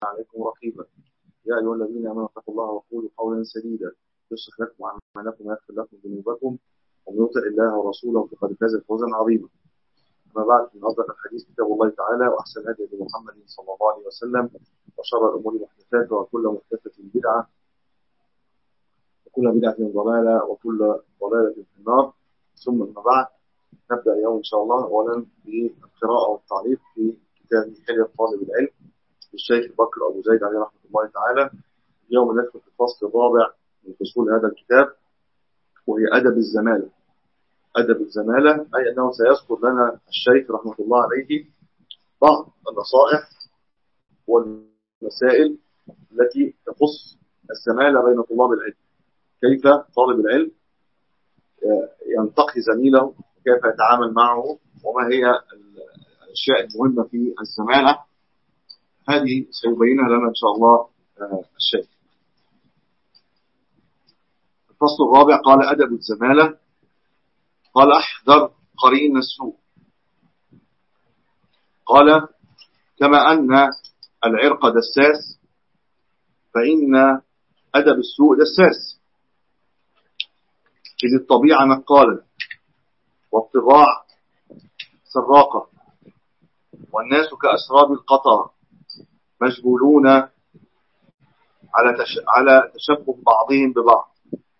عليكم رقيبا. يا أيها الذين آمنوا اتقوا الله وقولوا قولا سديدا يصلح لكم أعمالكم ويغفر لكم ذنوبكم ومن يطع الله ورسوله فقد فاز فوزا عظيما. أما بعد، من أصدق الحديث كتاب الله تعالى، وأحسن هدي محمد صلى الله عليه وسلم، وشر الأمور محدثاتها، وكل محدثة بدعة، وكل بدعة ضلالة، وكل ضلالة في النار. ثم أما بعد، نبدأ اليوم إن شاء الله أولا بالقراءة والتعليق في كتاب حلية طالب العلم للشيخ بكر أبو زيد عليه رحمة الله تعالى. اليوم ندخل في الفصل الرابع من فصول هذا الكتاب، وهي أدب الزمالة. أدب الزمالة أي أنه سيذكر لنا الشيخ رحمة الله عليه بعض النصائح والمسائل التي تخص الزمالة بين طلاب العلم، كيف طالب العلم ينتقي زميله، كيف يتعامل معه، وما هي الأشياء المهمة في الزمالة. هذه سيبينها لنا إن شاء الله الشيخ. الفصل الرابع قال أدب الزمالة. قال احذر قرين السوء. قال كما أن العرق دساس فإن أدب السوء دساس، إذ الطبيعة نقالة والطباع سراقة، والناس كأسراب القطر مشغولون على تشبه بعضهم ببعض.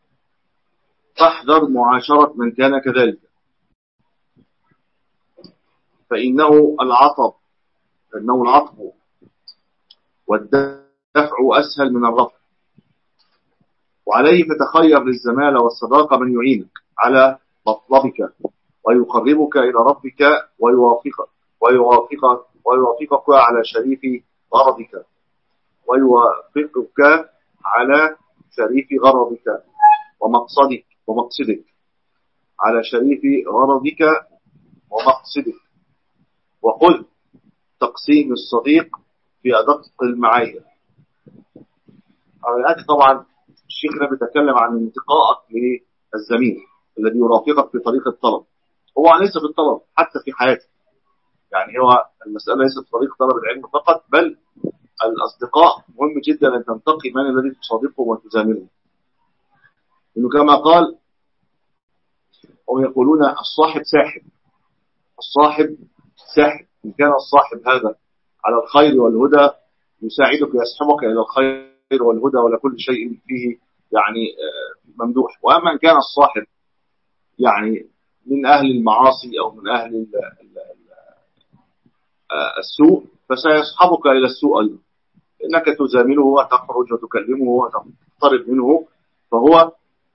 فاحذر معاشرة من كان كذلك، فإنه العطب والدفع أسهل من الرفع. وعليه فتخير للزمالة والصداقة من يعينك على مطلبك ويقربك إلى ربك ويوافقك على شريف غرضك على شريف غرضك ومقصدك. وقل تقسيم الصديق في أدق المعايير. هذه طبعا الشيخ بيتكلم عن انتقائك للزميل الذي يرافقك في طريق الطلب. هو ليس في الطلب، حتى في حياتك، يعني هو المسألة ليست في طريق طلب العلم فقط، بل الأصدقاء مهم جدا أن تنتقي من الذي تصادقه وتزامله. إنه كما قال ويقولون الصاحب ساحب. إن كان الصاحب هذا على الخير والهدى يساعدك يسحبك إلى الخير والهدى ولا كل شيء فيه يعني ممدوح. وأما إن كان الصاحب يعني من أهل المعاصي أو من أهل السوء فسيصحبك إلى السوء أيضا، إنك تزامله وتخرج وتكلمه وتقترب منه، فهو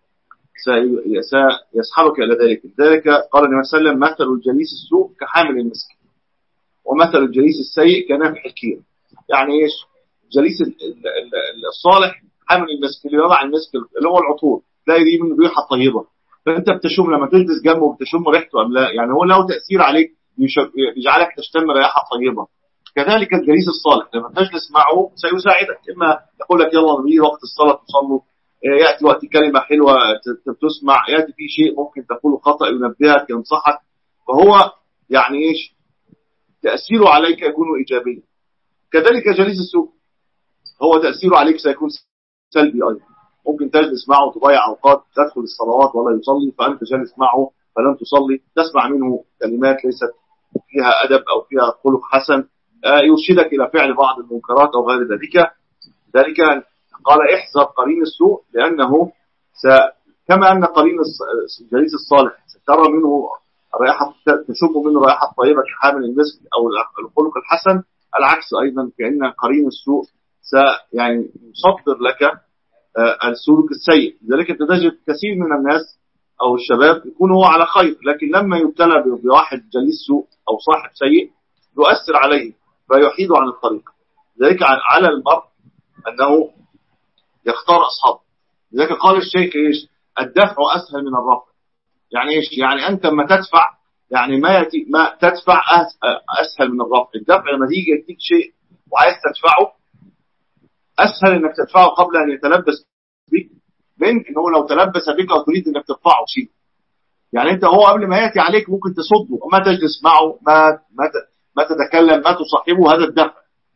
سيسحبك إلى ذلك. لذلك قال النبي صلى الله عليه وسلم مثل الجليس السوء كحامل المسك، ومثل الجليس السيء كنافح الكير. يعني إيش؟ الجليس الصالح حامل المسك، اللي يضع المسك اللي هو العطور، تلاقي دي من ريحة طيبة، فأنت بتشم لما تجلس جنبه بتشم ريحته أم لا، يعني هو له تأثير عليك يجعلك تشتم ريحة طيبة. كذلك الجليس الصالح لما تجلس معه سيساعدك، إما يقول لك يلا نبي وقت الصلاة تصلوا، يأتي وقت كلمة حلوة تسمع، يأتي في شيء ممكن تقوله خطأ ينبهك ينصحك، فهو يعني إيش تأثيره عليك يكون إيجابيا. كذلك جليس السوء هو تأثيره عليك سيكون سلبي أيضا. ممكن تجلس معه تضيع أوقات، تدخل الصلوات ولا يصلي، فأنت جالس معه فلم تصلي، تسمع منه كلمات ليست فيها أدب أو فيها خلق حسن، يرشدك إلى فعل بعض المنكرات أو غير ذلك قال احذر قرين السوء، لأنه كما أن قرين الجليس الصالح سترى منه رائحة، تشم منه رائحة طيبة كحامل المسك أو الخلق الحسن، العكس أيضا، كأن قرين السوء يعني يصدر لك السلوك السيء. لذلك تجد كثير من الناس أو الشباب يكون هو على خير، لكن لما يبتلى بواحد جليس سوء أو صاحب سيء يؤثر عليه فيحيد عن الطريق. لذلك على المرء أنه يختار أصحابه. لذلك قال الشيخ إيش؟ الدفع أسهل من الرفع. يعني إيش؟ يعني أنت ما تدفع، يعني ما تدفع أسهل من الرفع. الدفع لما تيجي يديك شيء وعايز تدفعه أسهل إنك تدفعه قبل أن يتلبس بك، من إنه لو تلبس بك وتريد إنك تدفعه شيء. يعني أنت هو قبل ما يأتي عليك ممكن تصده، ما تجلس معه، ما تتكلم، ما تصاحبه، هذا الدفع.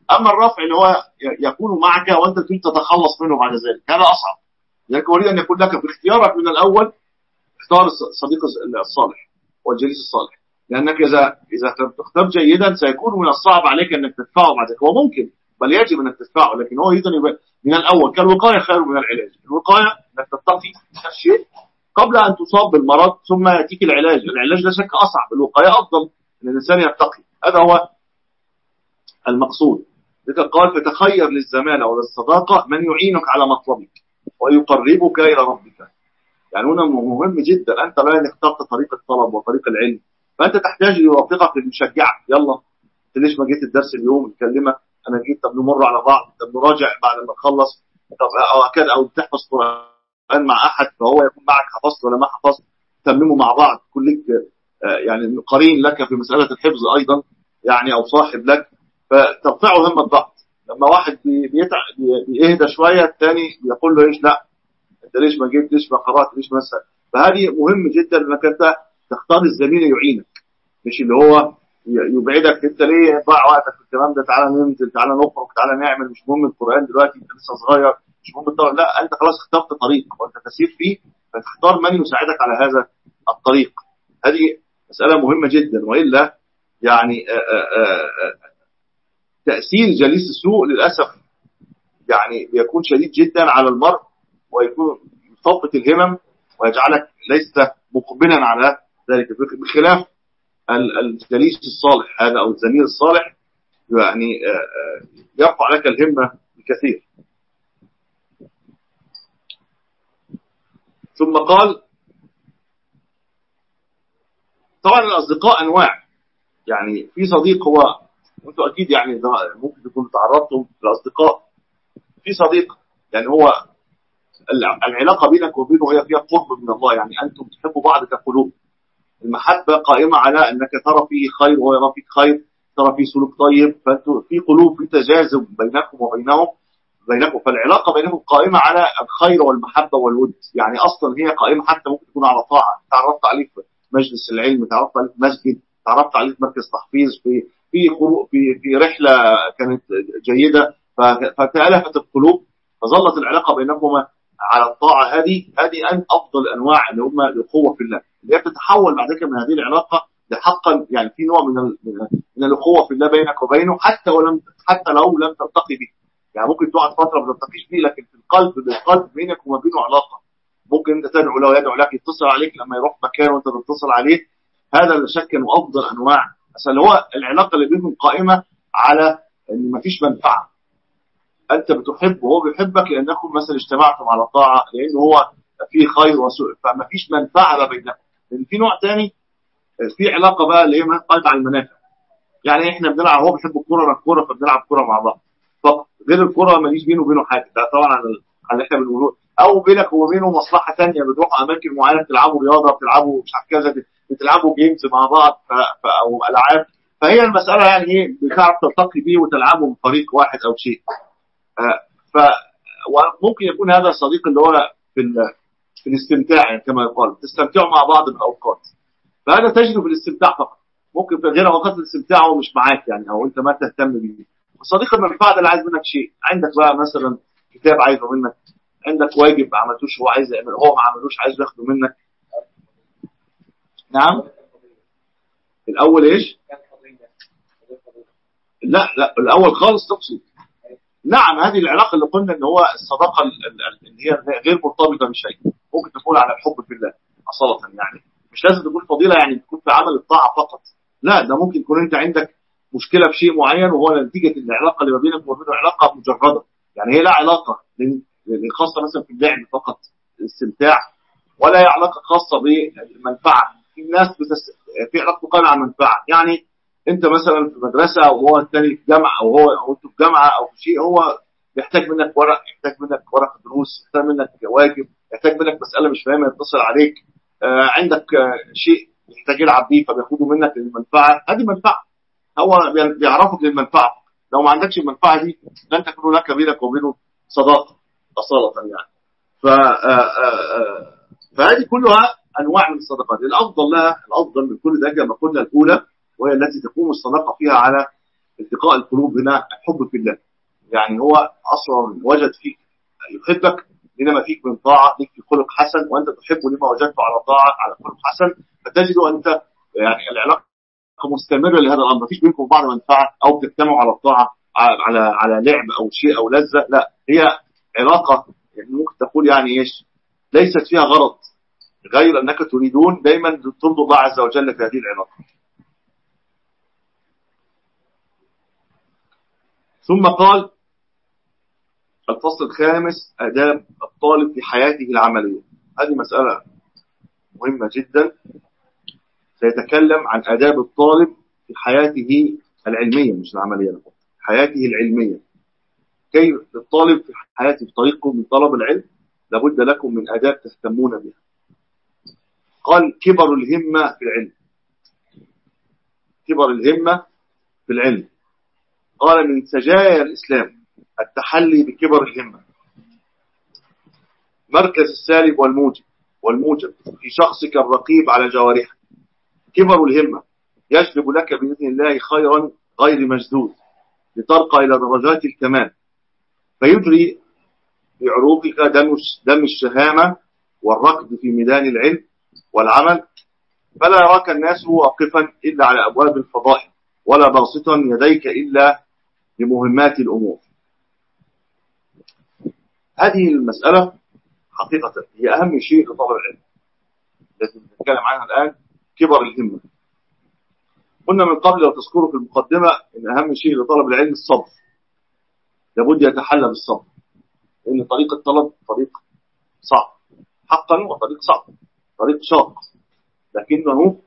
اما الرفع اللي هو يكون معك وانت تريد تتخلص منه بعد ذلك هذا اصعب. لذلك اريد ان يكون لك في اختيارك من الاول اختار الصديق الصالح والجليس الصالح، لانك اذا تختار جيدا سيكون من الصعب عليك انك تدفعه بعد ذلك. هو ممكن بل يجب انك تدفعه، لكن هو ايضا من الاول كالوقايه خير من العلاج. الوقايه انك تتقي الشيء قبل ان تصاب بالمرض ثم ياتيك العلاج. العلاج لا شك اصعب، الوقايه افضل ان الانسان يتقي. هذا هو المقصود. لذلك قال فتخير للزمان او للصداقه من يعينك على مطلبك ويقربك الى ربك. يعني هنا مهم جدا، انت الان اخترت طريق الطلب وطريق العلم، فانت تحتاج لرفيقك اللي يشجعك. يلا انت ليش ما جيت الدرس اليوم؟ نكلمك، انا جيت، طب نمر على بعض، طب نراجع بعد ما نخلص، طب او كذا، او تحفظ قران مع احد فهو يكون معك حفظت ولا ما حفظت، تتمموا مع بعض كلك يعني قرين لك في مساله الحفظ ايضا يعني، او صاحب لك، فترفعوا همه بعض. لما واحد بيهدى شويه الثاني بيقول له ايش، لا انت ليش ما جيت، ليش ما قرات، ليش مثلا. فهذه مهم جدا انك انت تختار الزميل يعينك، مش اللي هو يبعدك. انت ليه ضاع وقتك في الكلام ده؟ تعالى ننزل، تعالى نخرج، تعالى نعمل، مش مهم القران دلوقتي، انت لسه صغير، مش مهم الطريق. لا، انت خلاص اخترت طريق وانت تسير فيه، فتختار من يساعدك على هذا الطريق. هذه مساله مهمه جدا، والا يعني تاثير جليس السوء للاسف يعني بيكون شديد جدا على المرء، ويكون يثبط الهمم ويجعلك ليس مقبلا على ذلك، بخلاف الجليس الصالح هذا او الزميل الصالح يعني يرفع لك الهمة بكثير. ثم قال طبعا الأصدقاء أنواع، يعني في صديق هو وانتم أكيد يعني ممكن تكونوا تعرضتم للأصدقاء، في صديق يعني هو العلاقة بينك وبينه هي فيها قرب من الله، يعني أنتم تحبوا بعض كقلوب، المحبة قائمة على أنك ترى فيه خير وهو يرى فيك خير، ترى فيه سلوك طيب، فأنتم في قلوب، في تجاذب بينكم وبينهم، فالعلاقة بينهم قائمة على الخير والمحبة والود. يعني أصلا هي قائمة حتى ممكن تكون على طاعة، تعرفت عليه في مجلس العلم، تعرفت عليه في مسجد، تعرفت عليه في مركز تحفيظ، في رحلة كانت جيدة، فتألفت القلوب فظلت العلاقة بينكما على الطاعة. هذه أن أفضل أنواع اللي هم الأخوة في الله، اللي هي بتتحول بعد كده من هذه العلاقة لحقا يعني في نوع من الأخوة في الله بينك وبينه، حتى لو لم تلتقي به. يعني ممكن تقعد فترة ما تلتقيش بيه، لكن في بالقلب بينك وما بينه علاقة. ممكن انت تدعو له يدعو لك، يتصل عليك لما يروح مكان وانت تتصل عليه. هذا لا شك انه افضل انواع، بس اللي هو العلاقة اللي بينهم قائمة على ان ما فيش منفعة. انت بتحبه وهو بيحبك لانكم مثلا اجتمعتم على طاعة، لانه هو فيه خير وسوء، فما فيش منفعة ما بينكم. لان في نوع تاني في علاقة بقى اللي هي قائمة على المنافع. يعني احنا بنلعب، هو بيحب الكورة انا الكورة، فبنلعب كورة مع بعض فقط، غير الكرة ماليش بينه وبينه حاجة. ده طبعا على اللي احنا بنقوله، او بينك وبينه مصلحة ثانيه، بتروحوا اماكن معينة بتلعبوا رياضة، بتلعبوا مش عارف كذا، بتلعبوا جيمز مع بعض او العاب. فهي المسألة يعني ايه، بتعرف تلتقي بيه وتلعبوا من فريق واحد او شيء. ف وممكن يكون هذا الصديق اللي هو في الاستمتاع، يعني كما يقال تستمتعوا مع بعض بالاوقات، فهذا تجد في الاستمتاع فقط. ممكن في غير اوقات الاستمتاع هو مش معاك يعني، او انت ما تهتم بيه. الصديق المنفعه ده اللي عايز منك شيء، عندك بقى مثلا كتاب عايزه منك، عندك واجب ما عملتوش هو عايز يعمله، هو ما عملوش عايز ياخده منك. نعم الاول ايش؟ لا الاول خالص تقصد. نعم هذه العلاقه اللي قلنا ان هو الصداقه اللي هي غير مرتبطه بشيء، ممكن تكون على الحب في الله اصاله، يعني مش لازم تكون فضيله يعني تكون في عمل الطاعه فقط. لا، ده ممكن يكون انت عندك مشكله في شيء معين، وهو نتيجه العلاقه اللي ما بينك وبينه علاقه مجرده، يعني هي لا علاقه خاصه مثلا في اللعب فقط الاستمتاع، ولا هي علاقه خاصه بالمنفعه. في ناس في علاقه قائمه على المنفعه، يعني انت مثلا في مدرسه وهو الثاني في جامعه، او انتوا في جامعه او في شيء، هو يحتاج منك ورق، يحتاج منك ورق دروس، يحتاج منك واجب، يحتاج منك مساله مش فاهمها يتصل عليك، عندك شيء يحتاج يلعب بيه فبياخده منك للمنفعه. هذه منفعه، هو بيعرفك للمنفعه. لو ما عندكش المنفعه دي لن تكون لك بينك وبينه صداقه اصاله يعني. فهذه كلها انواع من الصداقات. الافضل من كل ده كما قلنا الاولى، وهي التي تقوم الصداقه فيها على التقاء القلوب هنا الحب في الله. يعني هو أصلا وجد فيك يحبك لما فيك من طاعة، ليك في خلق حسن، وأنت تحبه لما وجدته على طاعة على خلق حسن، فتجد أنت يعني العلاقة مستمرة لهذا الأمر، مفيش بينكم بعض منفعة أو بتجتمعوا على الطاعة على لعب أو شيء أو لذة، لا، هي علاقة يعني ممكن تقول يعني إيش، ليست فيها غرض غير أنك تريدون دائما ترضوا الله عز وجل في هذه العلاقة. ثم قال الفصل الخامس آداب الطالب في حياته العملية. هذه مسألة مهمة جدا، سيتكلم عن آداب الطالب في حياته العلمية مش العملية، حياته العلمية. كيف الطالب في حياته في طريقكم من طلب العلم لابد لكم من آداب تهتمون بها. قال كبر الهمة في العلم. كبر الهمة في العلم. قال من سجايا الإسلام التحلي بكبر الهمة. مركز السالب والموجب في شخصك الرقيب على جوارحك. كبر الهمة يجلب لك بإذن الله خيرا غير مجدود لترقى إلى درجات الكمال، فيجري بعروقك دم الشهامة والركض في ميدان العلم والعمل، فلا يراك الناس واقفا إلا على أبواب الفضائل ولا باسطا يديك إلا لمهمات الأمور. هذه المسألة حقيقة هي أهم شيء لطلب العلم الذي نتكلم عنها الآن، كبر الهمة. قلنا من قبل لو تذكروا في المقدمة إن أهم شيء لطلب العلم الصبر، لابد يتحلى بالصبر، لأن طريق الطلب طريق صعب حقا، وطريق صعب، طريق شاق، لكنه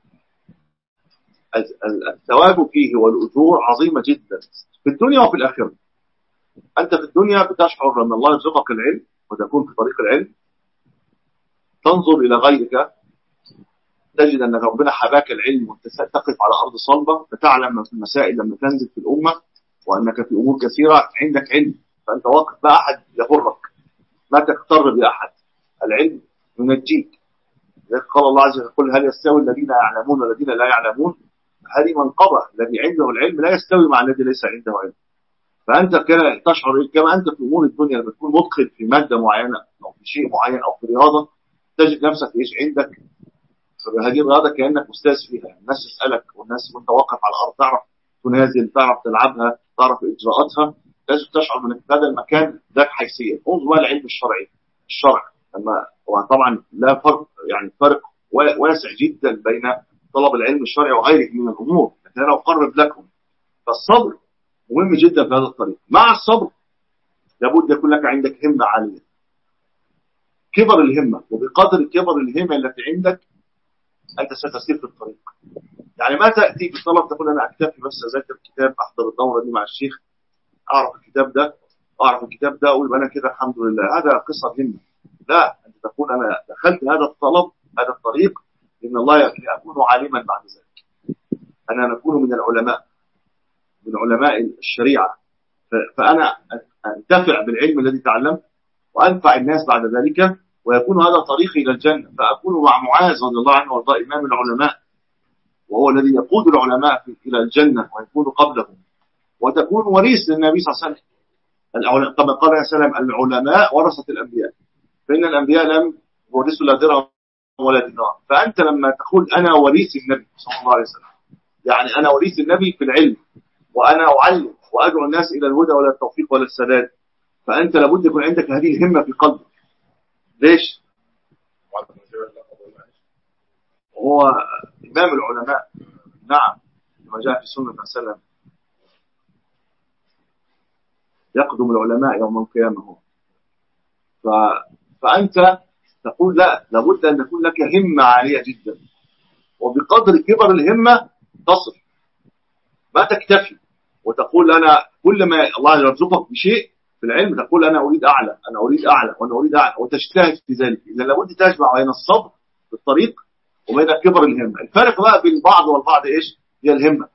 الثواب فيه والأجور عظيمة جدا في الدنيا وفي الآخرة. أنت في الدنيا بتشعر أن الله يرزقك العلم وتكون في طريق العلم، تنظر إلى غيرك تجد أن ربنا حباك العلم وأنت تقف على أرض صلبة، فتعلم في المسائل لما تنزل في الأمة، وأنك في أمور كثيرة عندك علم، فأنت واقف بأحد يغرك، ما تغتر بأحد، العلم ينجيك. قال الله عز وجل قل هل يستوي الذين يعلمون والذين لا يعلمون، هذه منقبة، الذي عنده العلم لا يستوي مع الذي ليس عنده علم. فأنت كده تشعر كما أنت في أمور الدنيا لما تكون متقن في مادة معينة أو في شيء معين أو في رياضة، تجد نفسك إيش عندك في هذه الرياضة كأنك أستاذ فيها، الناس تسألك، والناس وأنت واقف على الأرض تعرف تنازل، تعرف تلعبها، تعرف إجراءاتها، لازم تشعر من هذا المكان ذاك حيثية. انظر بقى العلم الشرعي، الشرع لما وطبعا لا فرق، يعني فرق واسع جدا بين طلب العلم الشرعي وغيره من الأمور، لكن أنا أقرب لكم. فالصبر مهم جدا في هذا الطريق. مع الصبر لابد يكون لك عندك همة عالية، كبر الهمة، وبقدر كبر الهمة التي عندك أنت ستسير في الطريق. يعني ما تأتي بطلب تقول أنا أكتفي بس أذاكر الكتاب، أحضر الدورة دي مع الشيخ، أعرف الكتاب ده أقول أنا كده الحمد لله، هذا قصة همة. لا، أنت تقول أنا دخلت هذا الطلب هذا الطريق إن الله أكون عالما بعد ذلك، أنا نكون من العلماء، من علماء الشريعة، فأنا أنتفع بالعلم الذي تعلمت وأنفع الناس بعد ذلك، ويكون هذا طريقي إلى الجنة، فأكون مع معاذ رضي الله عنه وارضاه إمام العلماء، وهو الذي يقود العلماء إلى الجنة ويكون قبلهم، وتكون وريث للنبي صلى الله عليه وسلم. كما قال عليه السلام العلماء ورثة الأنبياء، فإن الأنبياء لم يورثوا لا درهم ولا دينار. فأنت لما تقول أنا وريث النبي صلى الله عليه وسلم، يعني أنا وريث النبي في العلم، وأنا أعلم وأدعو الناس إلى الهدى ولا التوفيق ولا السداد، فأنت لابد يكون عندك هذه الهمة في قلبك. ليش؟ هو إمام العلماء، نعم، كما جاء في سنة النبي صلى الله عليه وسلم يقدم العلماء يوم القيامة. فأنت تقول لا، لابد أن يكون لك همة عالية جدا، وبقدر كبر الهمة تصل، ما تكتفي وتقول أنا كل ما الله يرزقك بشيء في العلم تقول أنا أريد أعلى، أنا أريد أعلى، وأنا أريد أعلى، وتجتهد في ذلك. إذا لابد تجمع بين الصبر في الطريق وبين كبر الهمة. الفرق بقى بين البعض والبعض إيش؟ هي الهمة،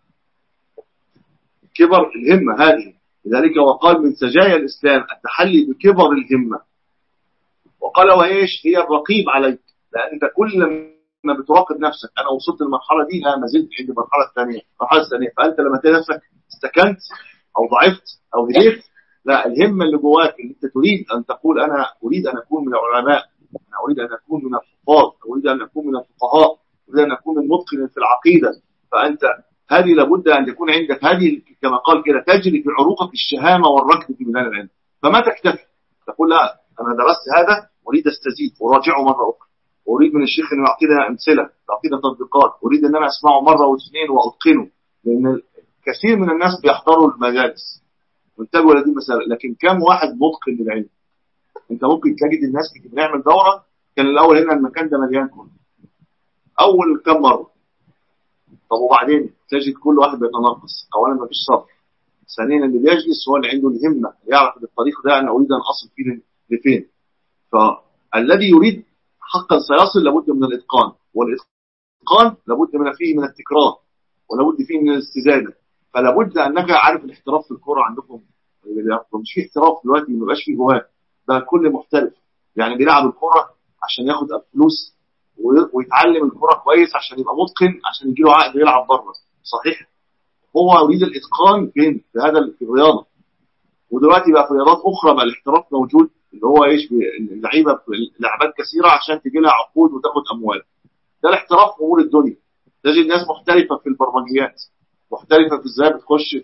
كبر الهمة هذه. لذلك وقال من سجايا الإسلام التحلي بكبر الهمة، وقال وإيش هي الرقيب عليك، لأن أنت كل بتراقب نفسك، انا وصلت للمرحله دي، لا ما زلت عند المرحله الثانيه، فانت لما تلاقي نفسك استكنت او ضعفت او هديت، لا، الهمه اللي جواك اللي انت تريد ان تقول انا اريد ان اكون من العلماء، انا اريد ان اكون من الحفاظ، اريد ان اكون من الفقهاء، اريد ان اكون من متقن في العقيده، فانت هذه لابد ان يكون عندك هذه كما قال كده تجري في عروقك الشهامه والركض في ميدان العلم. فما تكتفي تقول لا انا درست هذا اريد استزيد وراجعه مره اخرى، اريد من الشيخ انه يعطينا امثله، يعطينا تطبيقات، اريد ان انا اسمعه مره واثنين واتقنه، لان كثير من الناس بيحضروا المجالس وانتبهوا لهذه المساله، لكن كم واحد متقن للعلم؟ انت ممكن تجد الناس اللي بنعمل دوره كان الاول هنا المكان ده مليان كله اول كم مره، طب وبعدين تجد كل واحد بيتنقص، اولا ما فيش صبر، ثانيا اللي بيجلس هو اللي عنده الهمه يعرف بالطريق ده انا اريد ان اصل فيه لفين. فالذي يريد حقا سيصل لابد من الاتقان، والاتقان لابد من فيه من التكرار، ولابد فيه من الاستزاده. فلابد انك عارف الاحتراف في الكوره عندكم، مش في احتراف دلوقتي، ما بقاش فيه هواه، ده كل محترف يعني بيلعب الكوره عشان ياخد فلوس ويتعلم الكوره كويس عشان يبقى متقن عشان يجي له عقد يلعب بره، صحيح؟ هو يريد الاتقان فين؟ في هذا في الرياضه. ودلوقتي بقى في رياضات اخرى بقى الاحتراف موجود، اللي هو ايش، اللعيبه في لعبات كثيره عشان تجي لها عقود وتاخد اموال. ده الاحتراف في امور الدنيا. تجد ناس محترفه في البرمجيات، محترفه في ازاي بتخش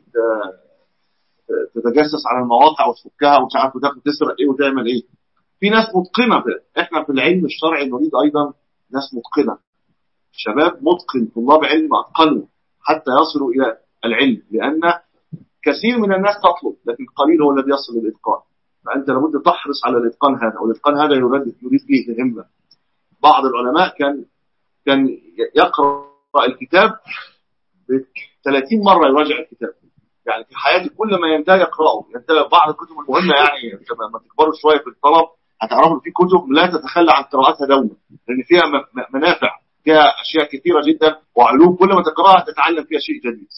تتجسس على المواقع وتفكها ومش عارف وتاخد تسرق ايه وتعمل ايه. في ناس متقنه في. احنا في العلم الشرعي نريد ايضا ناس متقنه، شباب متقن، طلاب علم اتقنوا حتى يصلوا الى العلم، لان كثير من الناس تطلب لكن قليل هو الذي يصل للاتقان. فانت لابد تحرص على الاتقان هذا، والاتقان هذا يريد فيه الهمه. بعض العلماء كان يقرا الكتاب 30 مره يراجع الكتاب، يعني في حياتي كل ما ينتهي يقراه، ينتهي بعض الكتب المهمه، يعني لما تكبروا شويه في الطلب هتعرفوا في كتب لا تتخلى عن قراءتها دوما، لان فيها منافع، فيها اشياء كثيره جدا وعلوم كل ما تقراها تتعلم فيها شيء جديد.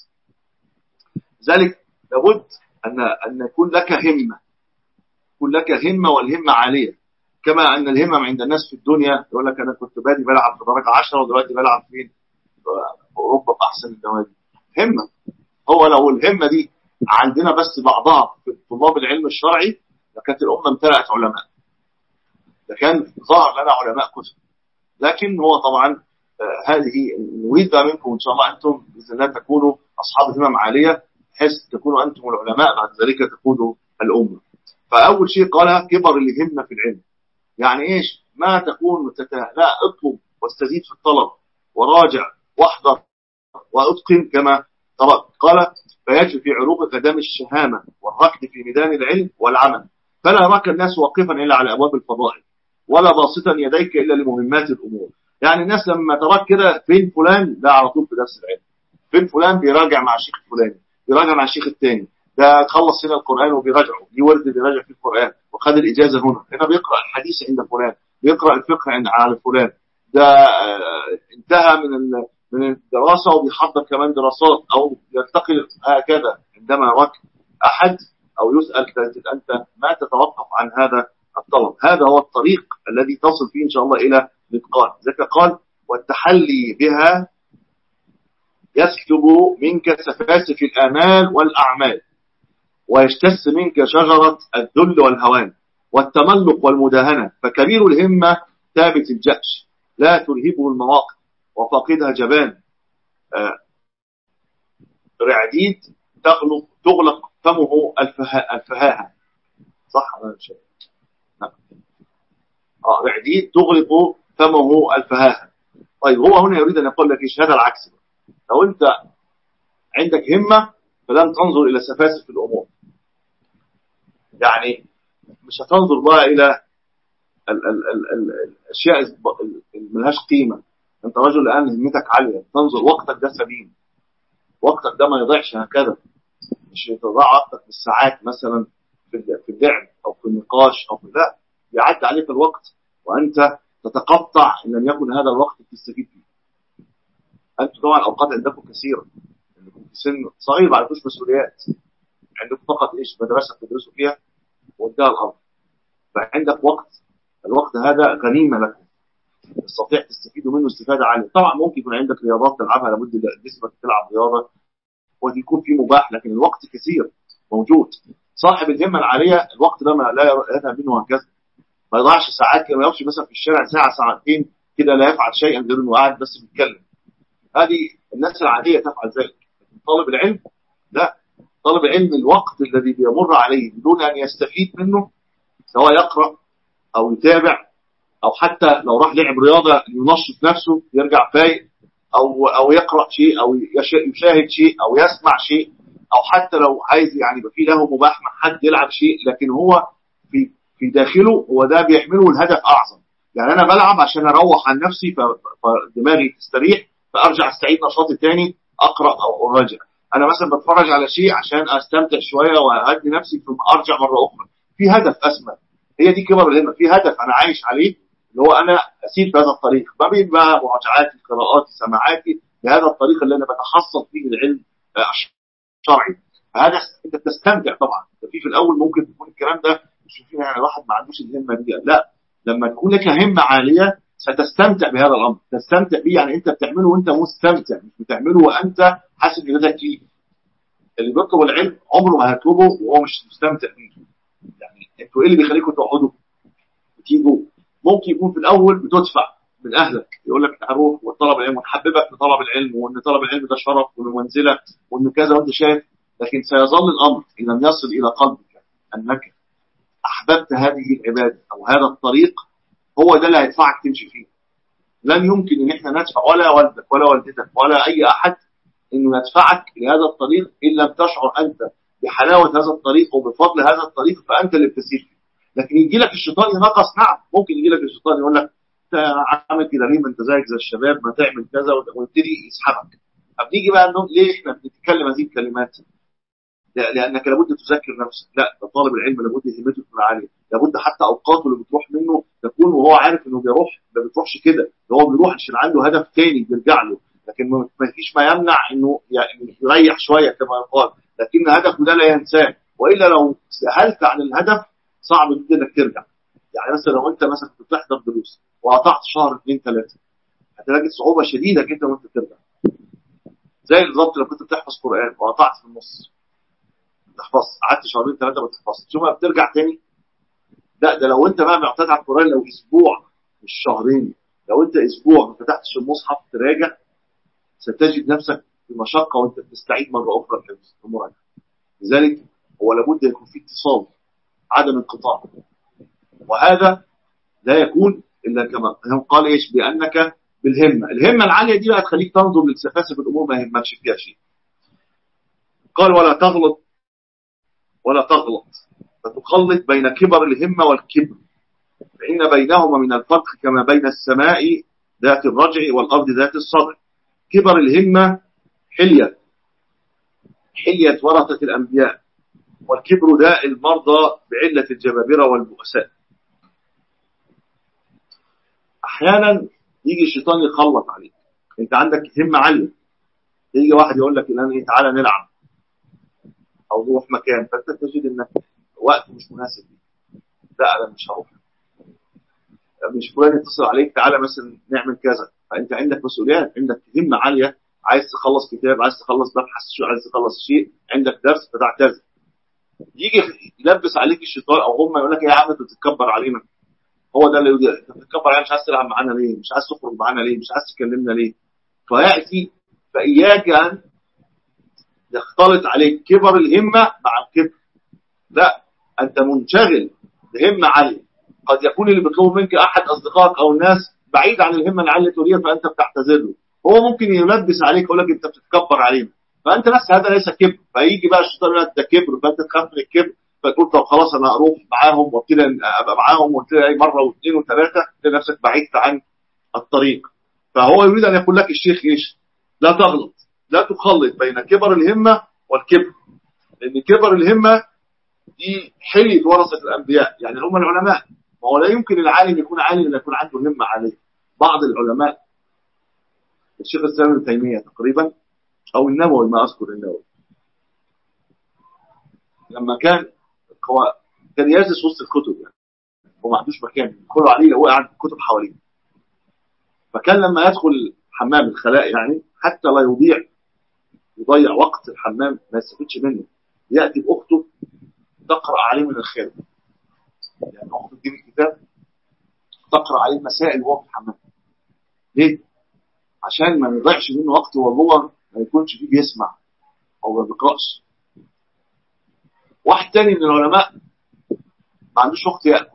لذلك لابد ان يكون لك همه، يكون لك همه والهمه عاليه، كما ان الهمه عند الناس في الدنيا يقول لك انا كنت بادي بلعب في درجه 10 ودلوقتي بلعب فين؟ في اوروبا في احسن النوادي. همه. هو لو الهمه دي عندنا بس بعضها في طلاب العلم الشرعي لكانت الامه امتلأت علماء، لكان ظهر لنا علماء كثر. لكن هو طبعا هذه نريد منكم ان شاء الله انتم باذن الله تكونوا اصحاب همم عاليه، بحيث تكونوا انتم العلماء بعد ذلك تقودوا الامه. فاول شيء قالها كبر الهمه في العلم. يعني ايش؟ ما تكون لا، اطلب واستزيد في الطلب وراجع واحضر واتقن كما ترى. قال فيجري في عروقك دم الشهامه والركض في ميدان العلم والعمل، فلا يراك الناس واقفا الا على ابواب الفضائل ولا باسطا يديك الا لمهمات الامور. يعني الناس لما تراك كده فين فلان، لا على طول في درس العلم، فين فلان بيراجع مع الشيخ الفلاني، بيراجع مع الشيخ الثاني، ده تخلص هنا القران وبيراجعه، دي ورد بيراجع في القران وخد الاجازه هنا بيقرا الحديث عند فلان، بيقرا الفقه عند على فلان، ده انتهى من الدراسه وبيحضر كمان دراسات او ينتقل هكذا. عندما يراك احد او يسال انت ما تتوقف عن هذا الطلب. هذا هو الطريق الذي تصل فيه ان شاء الله الى الاتقان. ذلك قال والتحلي بها يسكب منك سفاسف الآمال والأعمال ويجتث منك شجرة الذل والهوان والتملق والمداهنة، فكبير الهمة ثابت الجأش لا ترهبه المواقف وفاقدها جبان. رعديد تغلق فمه الفهاهة، صح ولا مش؟ رعديد تغلق فمه الفهاهة. طيب هو هنا يريد أن يقول لك إيش؟ هذا العكس. لو أنت عندك همة فلن تنظر إلى سفاسف الأمور، يعني مش هتنظر بقى إلى الأشياء اللي ملهاش قيمة. أنت رجل الآن همتك عالية، تنظر وقتك ده سليم، وقتك ده ما يضيعش هكذا، مش يضيع وقتك بالساعات مثلا في اللعب أو في النقاش أو في لا، يعد عليك الوقت وأنت تتقطع إن لم يكن هذا الوقت تستفيد فيه. أنتم طبعا أوقات عندكم كثيرة، عندكم في سن صغير ما عندكوش مسؤوليات، عندكم فقط إيش؟ مدرسة تدرسوا فيها وانتهى الأمر، فعندك وقت، الوقت هذا غنيمة لكم. تستطيع تستفيد منه استفاده عاليه. طبعا ممكن يكون عندك رياضات تلعبها، لابد جسمك تلعب رياضه ويكون في مباح، لكن الوقت كثير موجود. صاحب الهمه العاليه الوقت ده لا يذهب منه هكذا، ما يضيعش ساعات كده، ما يقفش مثلا في الشارع ساعه ساعتين كده لا يفعل شيئا غير انه قاعد بس بيتكلم. هذه الناس العاديه تفعل ذلك، لكن طالب العلم لا. طالب العلم الوقت الذي بيمر عليه بدون ان يستفيد منه، سواء يقرا او يتابع او حتى لو راح لعب رياضه ينشط نفسه يرجع فايق، او يقرا شيء او يشاهد شيء او يسمع شيء، او حتى لو عايز يعني يبقى في له مباح مع حد يلعب شيء، لكن هو في داخله هو ده بيحمله الهدف اعظم. يعني انا بلعب عشان اروح عن نفسي فدماغي تستريح فارجع استعيد نشاطي تاني اقرا او اراجع. انا مثلا بتفرج على شيء عشان استمتع شويه واهدي نفسي ثم ارجع مره اخرى، في هدف اسمى. هي دي كبر الهمه، في هدف انا عايش عليه اللي هو انا اسير في هذا الطريق، ما بين بقى مراجعاتي قراءاتي سماعاتي بهذا الطريق اللي انا بتحصل فيه العلم الشرعي. هذا انت بتستمتع طبعا. في الاول ممكن تكون الكلام ده مش فيه يعني واحد ما عندوش الهمه دي، لا، لما تكون لك همه عاليه ستستمتع بهذا الامر، تستمتع بيه يعني انت بتعمله وانت مستمتع، مش بتعمله وانت حاسس ان ده تكليف. اللي بيطلب العلم عمره ما هيطلبه وهو مش مستمتع بيه. يعني انتوا ايه اللي بيخليكم تقعدوا وتيجوا؟ ممكن يكون في الاول بتدفع من اهلك، يقول لك اروح وطلب العلم ونحببك في طلب العلم وان طلب العلم ده شرف وانه منزله وانه كذا وانت شايف، لكن سيظل الامر ان لم يصل الى قلبك انك احببت هذه العباده او هذا الطريق، هو ده اللي هيدفعك تمشي فيه. لن يمكن ان احنا ندفع ولا والدك ولا والدتك ولا اي احد انه يدفعك لهذا الطريق ان لم تشعر انت بحلاوه هذا الطريق وبفضل هذا الطريق، فانت اللي بتسير فيه. لكن يجي لك الشيطان ينقص، نعم ممكن يجي لك الشيطان يقول لك انت عامل كده ليه، ما انت زيك زي الشباب، ما تعمل كذا، ويبتدي يسحبك. طب نيجي بقى ليه احنا بنتكلم هذه الكلمات؟ لانك لابد تذكر نفسك، لا ده طالب العلم لابد همته تكون عاليه، لابد حتى اوقاته اللي بتروح منه تكون وهو عارف انه بيروح، ما بتروحش كده، هو بيروح عشان عنده هدف تاني بيرجع له، لكن ما فيش ما يمنع انه يعني يريح شويه كما يقال، لكن هدفه ده لا ينساه، والا لو سهلت عن الهدف صعب جدا انك ترجع. يعني مثلا لو انت مثلا كنت بتحضر دروس وقطعت شهر 2 3 هتلاقي صعوبه شديده جدا وانت ترجع. زي بالظبط لو كنت بتحفظ قران وقطعت في النص، تحفظ قعدت شهرين 3 ما تحفظش ثم بترجع تاني، لا ده لو انت بقى معتاد على القران لو اسبوع مش شهرين، لو انت اسبوع ما فتحتش المصحف تراجع ستجد نفسك في مشقه وانت بتستعيد مره اخرى الحفظ والمراجعه. لذلك هو لابد يكون في اتصال، عدم انقطاع، وهذا لا يكون الا كما قال ايش، بانك بالهمه. الهمه العاليه دي بقى تخليك تنظر للسفاسف الامور ما يهمكش فيها شيء. قال ولا تغلط ولا تغلط فتخلط بين كبر الهمه والكبر، فإن بينهما من الفرق كما بين السماء ذات الرجع والأرض ذات الصدع. كبر الهمة حلية ورثة الأنبياء، والكبر داء المرضى بعلة الجبابرة والبؤساء. أحيانا يجي الشيطان يخلط عليك، أنت عندك همة عالية، يجي واحد يقول لك الآن تعالى نلعب أو نروح مكان، فأنت تجد أنك وقت مش مناسب، لا أنا مش هروح، مش فلان يتصل عليك تعالى مثلا نعمل كذا، فانت عندك مسؤوليات، عندك همه عاليه، عايز تخلص كتاب، عايز تخلص بحث، عايز تخلص شيء، عندك درس فتعتذر. يجي يلبس عليك الشيطان او هم يقول لك يا عم انت بتتكبر علينا، هو ده اللي يقول انت بتتكبر علينا، مش عايز تلعب معانا ليه، مش عايز تخرج معانا ليه، مش عايز تكلمنا ليه. فياتي فاياك ان يختلط عليك كبر الهمه مع الكبر، لا انت منشغل بهمه عاليه. قد يكون اللي بيطلب منك احد اصدقائك او الناس بعيد عن الهمه العاليه تريد، فانت بتعتذر له، هو ممكن يلبس عليك يقول لك انت بتتكبر علينا، فانت بس هذا ليس كبر، فيجي بقى الشيطان يقول لك ده كبر، فانت تخاف من الكبر، فتقول طب خلاص انا اروح معاهم وابتدي ابقى معاهم، وابتدي اي مره واثنين وثلاثه تلاقي نفسك بعيدت عن الطريق. فهو يريد ان يقول لك الشيخ ايش؟ لا تغلط، لا تخلط بين كبر الهمه والكبر، لان كبر الهمه دي حلية ورثة الأنبياء، يعني هم العلماء، ما هو لا يمكن العالم يكون عالم إلا يكون عنده همة عالية. بعض العلماء الشيخ الإسلام ابن تيمية تقريبا أو النووي، ما أذكر النووي، لما كان كان يجلس وسط الكتب، يعني هو ما عندوش مكان يدخلوا عليه، هو قاعد الكتب حواليه، فكان لما يدخل حمام الخلاء يعني حتى لا يضيع وقت الحمام ما يستفيدش منه، يأتي بأخته تقرأ عليه من الخارج. يعني أخته تجيب الكتاب تقرأ عليه مسائل وهو في الحمام. ليه؟ عشان ما يضيعش منه وقت وهو ما يكونش فيه بيسمع أو ما بيقرأش. واحد تاني من العلماء ما عندوش وقت يأكل،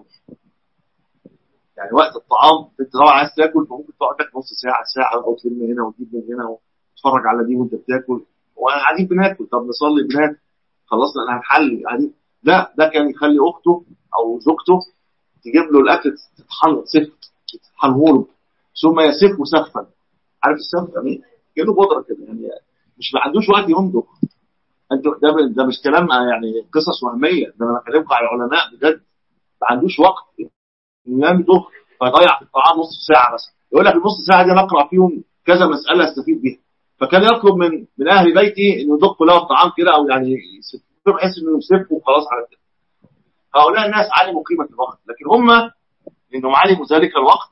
يعني وقت الطعام انت طبعا عايز تاكل فممكن تقعد لك نص ساعه ساعه او تلم هنا وتجيب من هنا وتتفرج على دي وانت بتاكل وقاعدين بناكل. طب نصلي بناكل خلصنا انا هنحل قاعدين. لا، ده كان يخلي اخته او زوجته تجيب له الاكل تطحنه سفت تطحنه له ثم يسفه سفا. عارف السف يعني كانه بودره كده يعني، مش ما عندوش وقت يمضغ. انت ده مش كلام يعني قصص وهميه، ده انا بكلمك على العلماء بجد ما عندوش وقت يمضغ فيضيع في الطعام نص ساعه مثلا. يقول لك النص ساعه دي انا اقرا فيهم كذا مساله استفيد بيها. فكان يطلب من اهل بيتي انه يدقوا له الطعام كده او يعني يسفوه بحيث انه يمسكه وخلاص على كده. هؤلاء الناس علموا قيمه الوقت، لكن هم انهم علموا ذلك الوقت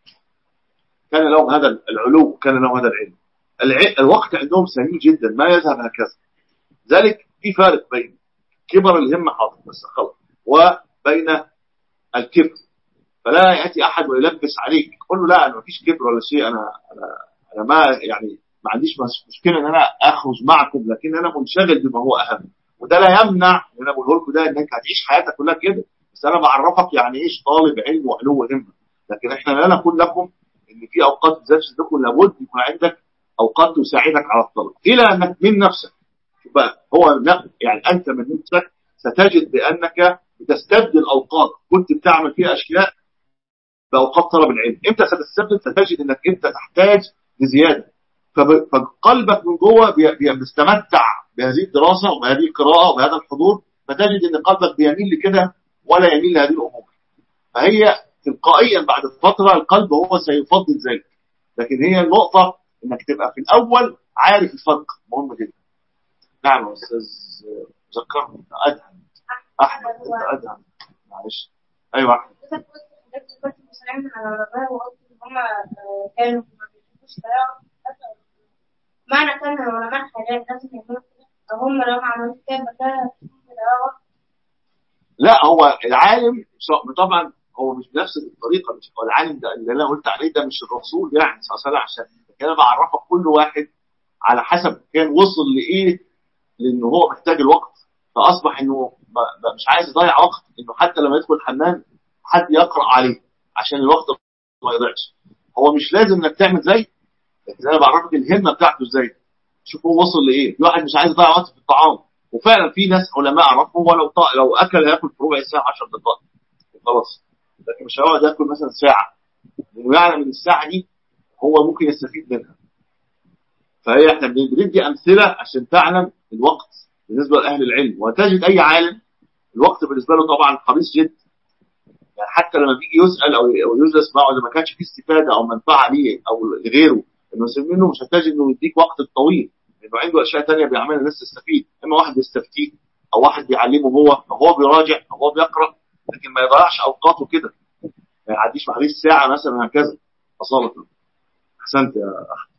كان لهم هذا العلو وكان لهم هذا العلم. الوقت عندهم سمين جدا ما يذهب هكذا. ذلك في فارق بين كبر الهمه حاضر بس خلاص وبين الكبر. فلا ياتي احد ويلبس عليك يقول له لا انا ما فيش كبر ولا شيء، انا ما يعني ما عنديش مشكله ان انا اخرج معكم لكن انا منشغل بما هو اهم. وده لا يمنع ان انا بقول لكم ده انك هتعيش حياتك كلها كده، بس انا بعرفك يعني ايش طالب علم وعلو همه. لكن احنا لا نقول لكم ان في اوقات ذات لكم لابد يكون عندك اوقات تساعدك على الطلب الى انك من نفسك بقى هو يعني انت من نفسك ستجد بانك بتستبدل اوقات كنت بتعمل فيها اشياء باوقات طلب العلم. امتى ستستبدل؟ ستجد انك انت تحتاج لزياده، فقلبك من جوه بيستمتع بهذه الدراسه وبهذه القراءه وبهذا الحضور، فتجد ان قلبك بيميل لكده ولا يميل لهذه الامور. فهي تلقائيا بعد فتره القلب هو سيفضل ذلك. لكن هي النقطه انك تبقى في الاول عارف الفرق، مهم جدا. نعم يا استاذ ذكرني ادهم احمد انت ادهم معلش. ايوه احمد. كانوا ما بيشوفوش معنى كان العلماء حاليا لازم يعملوا كده، او هم لو ما عملوش كده فده لا هو العالم طبعا هو مش بنفس الطريقه، مش هو العالم ده اللي انا قلت عليه ده مش الرسول يعني صلى الله عليه وسلم، عشان انا بعرفك كل واحد على حسب كان وصل لايه، لانه هو محتاج الوقت فاصبح انه مش عايز يضيع وقت انه حتى لما يدخل الحمام حد يقرا عليه عشان الوقت ما يضيعش. هو مش لازم انك تعمل زي، لكن انا بعرفك الهمه بتاعته ازاي. شوف هو وصل لايه. في واحد مش عايز يضيع وقت في الطعام، وفعلا في ناس علماء اعرفهم ولو لو اكل هياكل في ربع ساعه 10 دقائق خلاص، لكن مش هيقعد ياكل مثلا ساعه لانه يعلم ان الساعه دي هو ممكن يستفيد منها. فهي احنا بندي امثله عشان تعلم الوقت بالنسبه لاهل العلم، وتجد اي عالم الوقت بالنسبه له طبعا حريص جدا. يعني حتى لما بيجي يسال او يجلس معه اذا ما كانش فيه استفاده او منفعه ليه او لغيره انه يسيب منه، مش هتجد انه يديك وقت طويل لانه عنده اشياء ثانيه بيعملها الناس تستفيد. اما واحد بيستفتيه او واحد بيعلمه هو او هو بيراجع او هو بيقرا، لكن ما يضيعش اوقاته كده، ما يعديش معلش ساعه مثلا هكذا اصاله. احسنت يا احمد.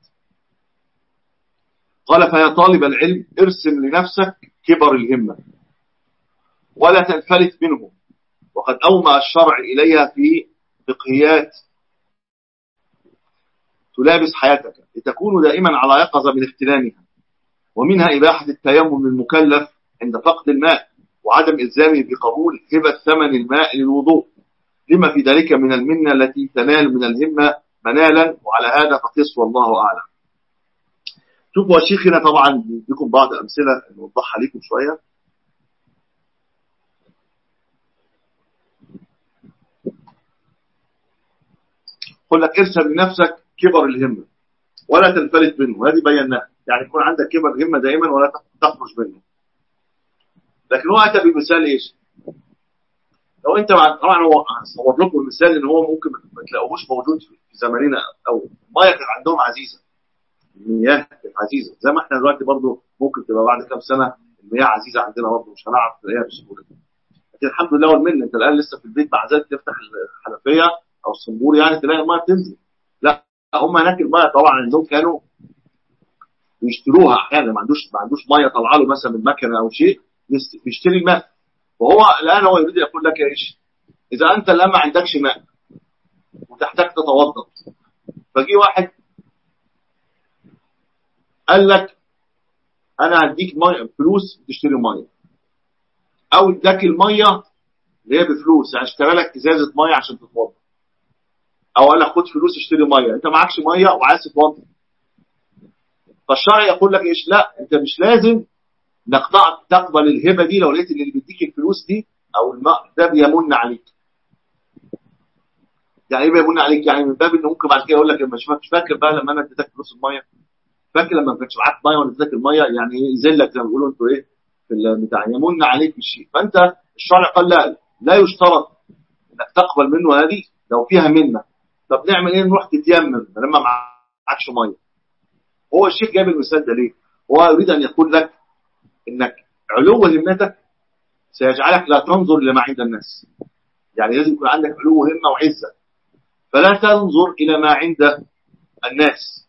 قال فيا طالب العلم ارسم لنفسك كبر الهمه ولا تنفلت منه، وقد أومأ الشرع إليها في فقهيات تلابس حياتك لتكون دائما على يقظة من اغتنامها، ومنها إباحة التيمم للمكلف عند فقد الماء وعدم إلزامه بقبول هبة ثمن الماء للوضوء لما في ذلك من المنة التي تنال من الهمة منالا، وعلى هذا فقس والله أعلم. شوفوا يا شيخنا طبعا نديكم بعض الأمثلة نوضحها لكم شوية. قل لك ارسم لنفسك كبر الهمة ولا تنفلت منه، هذه بيناها يعني يكون عندك كبر الهمة دائما ولا تخرج منه. لكن هو أتى بمثال إيش؟ لو أنت طبعا هو صور لكم المثال إن هو ممكن ما تلاقوهوش موجود في زماننا، أو المياه كانت عندهم عزيزة، المياه كانت عزيزة زي ما احنا دلوقتي برضه ممكن تبقى بعد كام سنة المياه عزيزة عندنا برضه مش هنعرف نلاقيها بسهولة. لكن الحمد لله والمنة أنت الآن لسه في البيت مع ذلك تفتح الحنفية أو الصنبور يعني تلاقي المياه بتنزل. لا هم هناك الميه طبعا عندهم كانوا بيشتروها احيانا، ما عندوش ميه طالعه له مثلا من مكنه او شيء، بيشتري الماء. وهو الان هو يريد يقول لك ايش؟ اذا انت الان ما عندكش ماء وتحتاج تتوضا، فجي واحد قال لك انا هديك ميه فلوس تشتري ميه، او اداك الميه اللي هي بفلوس، يعني اشترى لك ازازه ميه عشان تتوضا، او قال لك خد فلوس اشتري ميه، انت معكش ميه وعايز تتوضا. فالشرع يقول لك ايش؟ لا، انت مش لازم تقبل الهبه دي لو لقيت ان اللي بيديك الفلوس دي او الماء ده بيمن عليك. يعني ايه بيمن عليك؟ يعني من باب انه ممكن بعد كده يقول لك مش فاكر بقى لما انا اديتك فلوس الميه؟ فاكر لما ما كانش معاك ميه وانا اديتك الميه؟ يعني ايه يذلك زي ما بيقولوا انتوا ايه في البتاع، يمن عليك بالشيء. فانت الشرع قال لا يشترط انك تقبل منه هذه لو فيها منه. طب نعمل ايه؟ نروح تتيمم لما معكش ميه. هو الشيخ جايب المثال ده ليه؟ هو يريد ان يقول لك انك علو همتك سيجعلك لا تنظر لما عند الناس. يعني لازم يكون عندك علو همه وعزه، فلا تنظر الى ما عند الناس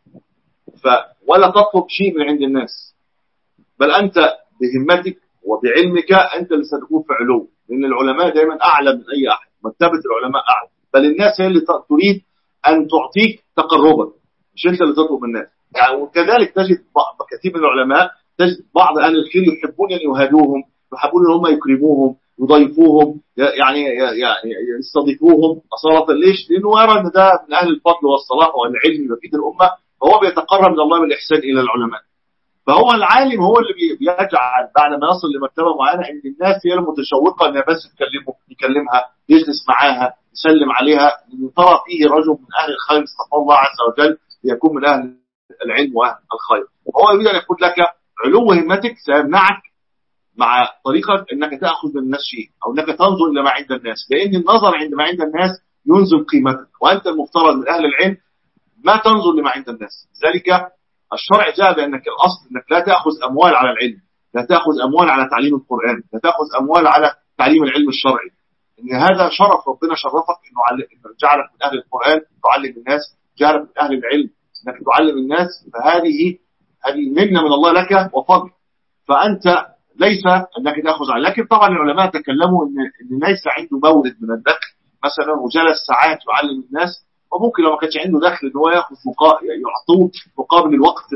ولا تطلب شيء من عند الناس، بل انت بهمتك وبعلمك انت اللي ستكون في علو، لان العلماء دائما اعلى من اي احد، مرتبه العلماء اعلى، بل الناس هي اللي تريد ان تعطيك تقربا، مش انت اللي تطلب من الناس. يعني وكذلك تجد كثير من العلماء، تجد بعض اهل الخير يحبون ان يهادوهم، يحبون ان هم يكرموهم، يضيفوهم، يعني يستضيفوهم اصاله. ليش؟ لانه يرى ان ده من اهل الفضل والصلاح والعلم وفيد الامه، فهو بيتقرب من الله بالاحسان الى العلماء. فهو العالم هو اللي بيجعل بعد ما يصل لمرتبه معينه ان الناس هي المتشوقه انها بس يكلمها، يجلس معاها، يسلم عليها، ترى فيه رجل من اهل الخير اصطفى الله عز وجل ليكون من اهل العلم واهل الخير. وهو يريد ان يقول لك علو همتك سيمنعك مع طريقه انك تاخذ من الناس شيء، او انك تنظر الى ما عند الناس، لان النظر عند ما عند الناس ينزل قيمتك، وانت المفترض من اهل العلم ما تنظر لما عند الناس. ذلك الشرع جاء بأنك الأصل أنك لا تأخذ أموال على العلم، لا تأخذ أموال على تعليم القرآن، لا تأخذ أموال على تعليم العلم الشرعي. إن هذا شرف ربنا شرفك إنه جعلك من أهل القرآن تعلم الناس، جعلك من أهل العلم أنك تعلم الناس، فهذه منة من الله لك وفضل. فأنت ليس أنك تأخذ على، لكن طبعا العلماء تكلموا إن ليس عنده مورد من الدخل مثلا وجلس ساعات يعلم الناس، وممكن لو ما كانش عنده دخل ان هو ياخذ يعطوه مقابل الوقت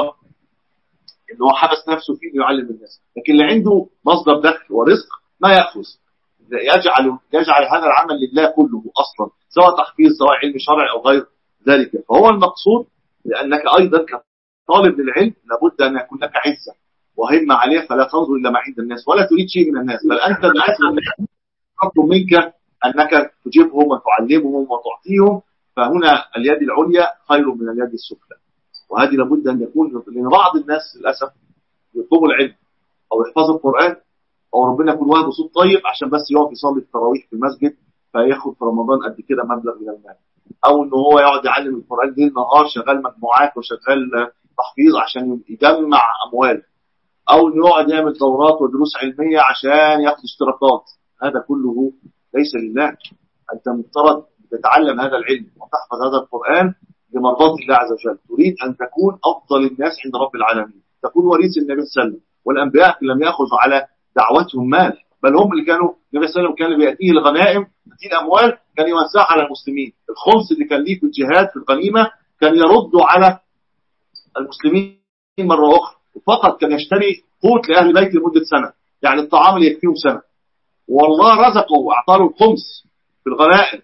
اللي هو حبس نفسه فيه انه يعلم الناس. لكن اللي عنده مصدر دخل ورزق ما ياخذ، يجعل هذا العمل لله كله اصلا، سواء تحفيظ سواء علم شرعي او غير ذلك. فهو المقصود لانك ايضا كطالب للعلم لابد ان يكون لك عزه وهمه عليه، فلا تنظر الى ما عند الناس ولا تريد شيء من الناس، بل انت الناس يطلب منك انك تجيبهم وتعلمهم وتعطيهم. فهنا اليد العليا خير من اليد السفلى، وهذه لابد ان يكون، لان بعض الناس للاسف يطلبوا العلم او يحفظوا القران او ربنا يكون واهبه صوت طيب عشان بس يقعد يصلي التراويح في المسجد فياخد في رمضان قد كده مبلغ من المال، او ان هو يقعد يعلم القران ليل نهار شغال مجموعات وشغال تحفيظ عشان يجمع اموال، او انه يقعد يعمل دورات ودروس علميه عشان ياخد اشتراكات. هذا كله ليس لله. انت مفترض تتعلم هذا العلم وتحفظ هذا القرآن لمرضاة الله عز وجل، تريد أن تكون أفضل الناس عند رب العالمين، تكون وريث النبي صلى الله عليه وسلم. والأنبياء لم يأخذوا على دعوتهم مال، بل هم اللي كانوا، النبي صلى الله عليه وسلم كان بيأتيه الغنائم، يأتيه الأموال كان يوزعها على المسلمين، الخمس اللي كان ليه في الجهاد في الغنيمة كان يرد على المسلمين مرة أخرى، وفقط كان يشتري قوت لأهل بيت لمدة سنة، يعني الطعام اللي يكفيهم سنة، والله رزقه وأعطاه الخمس في الغنائم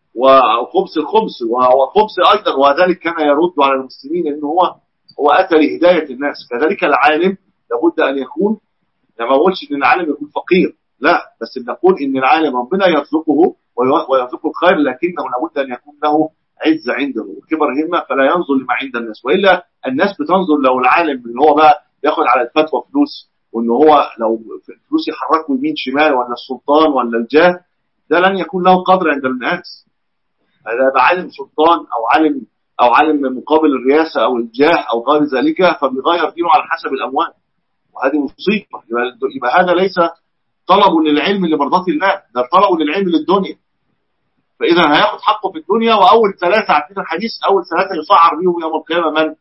وخبز الخبز وخبز أيضا، وذلك كان يرد على المسلمين إنه هو أتى لهداية الناس. كذلك العالم لابد أن يكون، ما بقولش إن العالم يكون فقير، لا، بس نقول إن العالم ربنا يرزقه ويرزقه الخير، لكنه لابد أن يكون له عزة عنده وكبر همة، فلا ينظر لما عند الناس. وإلا الناس بتنظر لو العالم اللي هو بقى ياخد على الفتوى فلوس، وإنه هو لو فلوس يحركه يمين شمال، ولا السلطان ولا الجاه، ده لن يكون له قدر عند الناس. هذا عالم سلطان او عالم مقابل الرئاسه او الجاه او غير ذلك، فبيغير دينه على حسب الاموال، وهذه مصيبه. يبقى هذا ليس طلب للعلم لمرضات الله، ده طلب للعلم للدنيا. فاذا هياخد حقه في الدنيا. واول ثلاثه عارفين الحديث، اول ثلاثه يسعر بيهم يوم القيامه من؟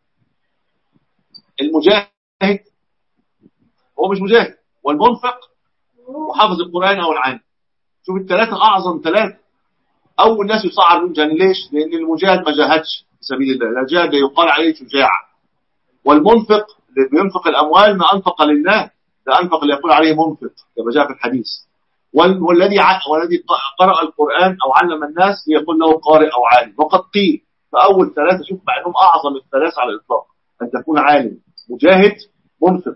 المجاهد، هو مش مجاهد، والمنفق، وحافظ القران او العالم. شوف الثلاثه اعظم ثلاثه. اول ناس يسعر بيهم جهنم. ليش؟ لان المجاهد ما جاهدش في سبيل الله، لا جاهد يقال عليه شجاع. والمنفق اللي بينفق الاموال ما انفق لله، ده انفق اللي يقول عليه منفق كما جاء في الحديث. والذي قرأ القرآن أو علم الناس يقول له قارئ أو عالم. وقد قيل فأول ثلاثة، شوف مع أنهم أعظم الثلاثة على الإطلاق، أن تكون عالم مجاهد منفق،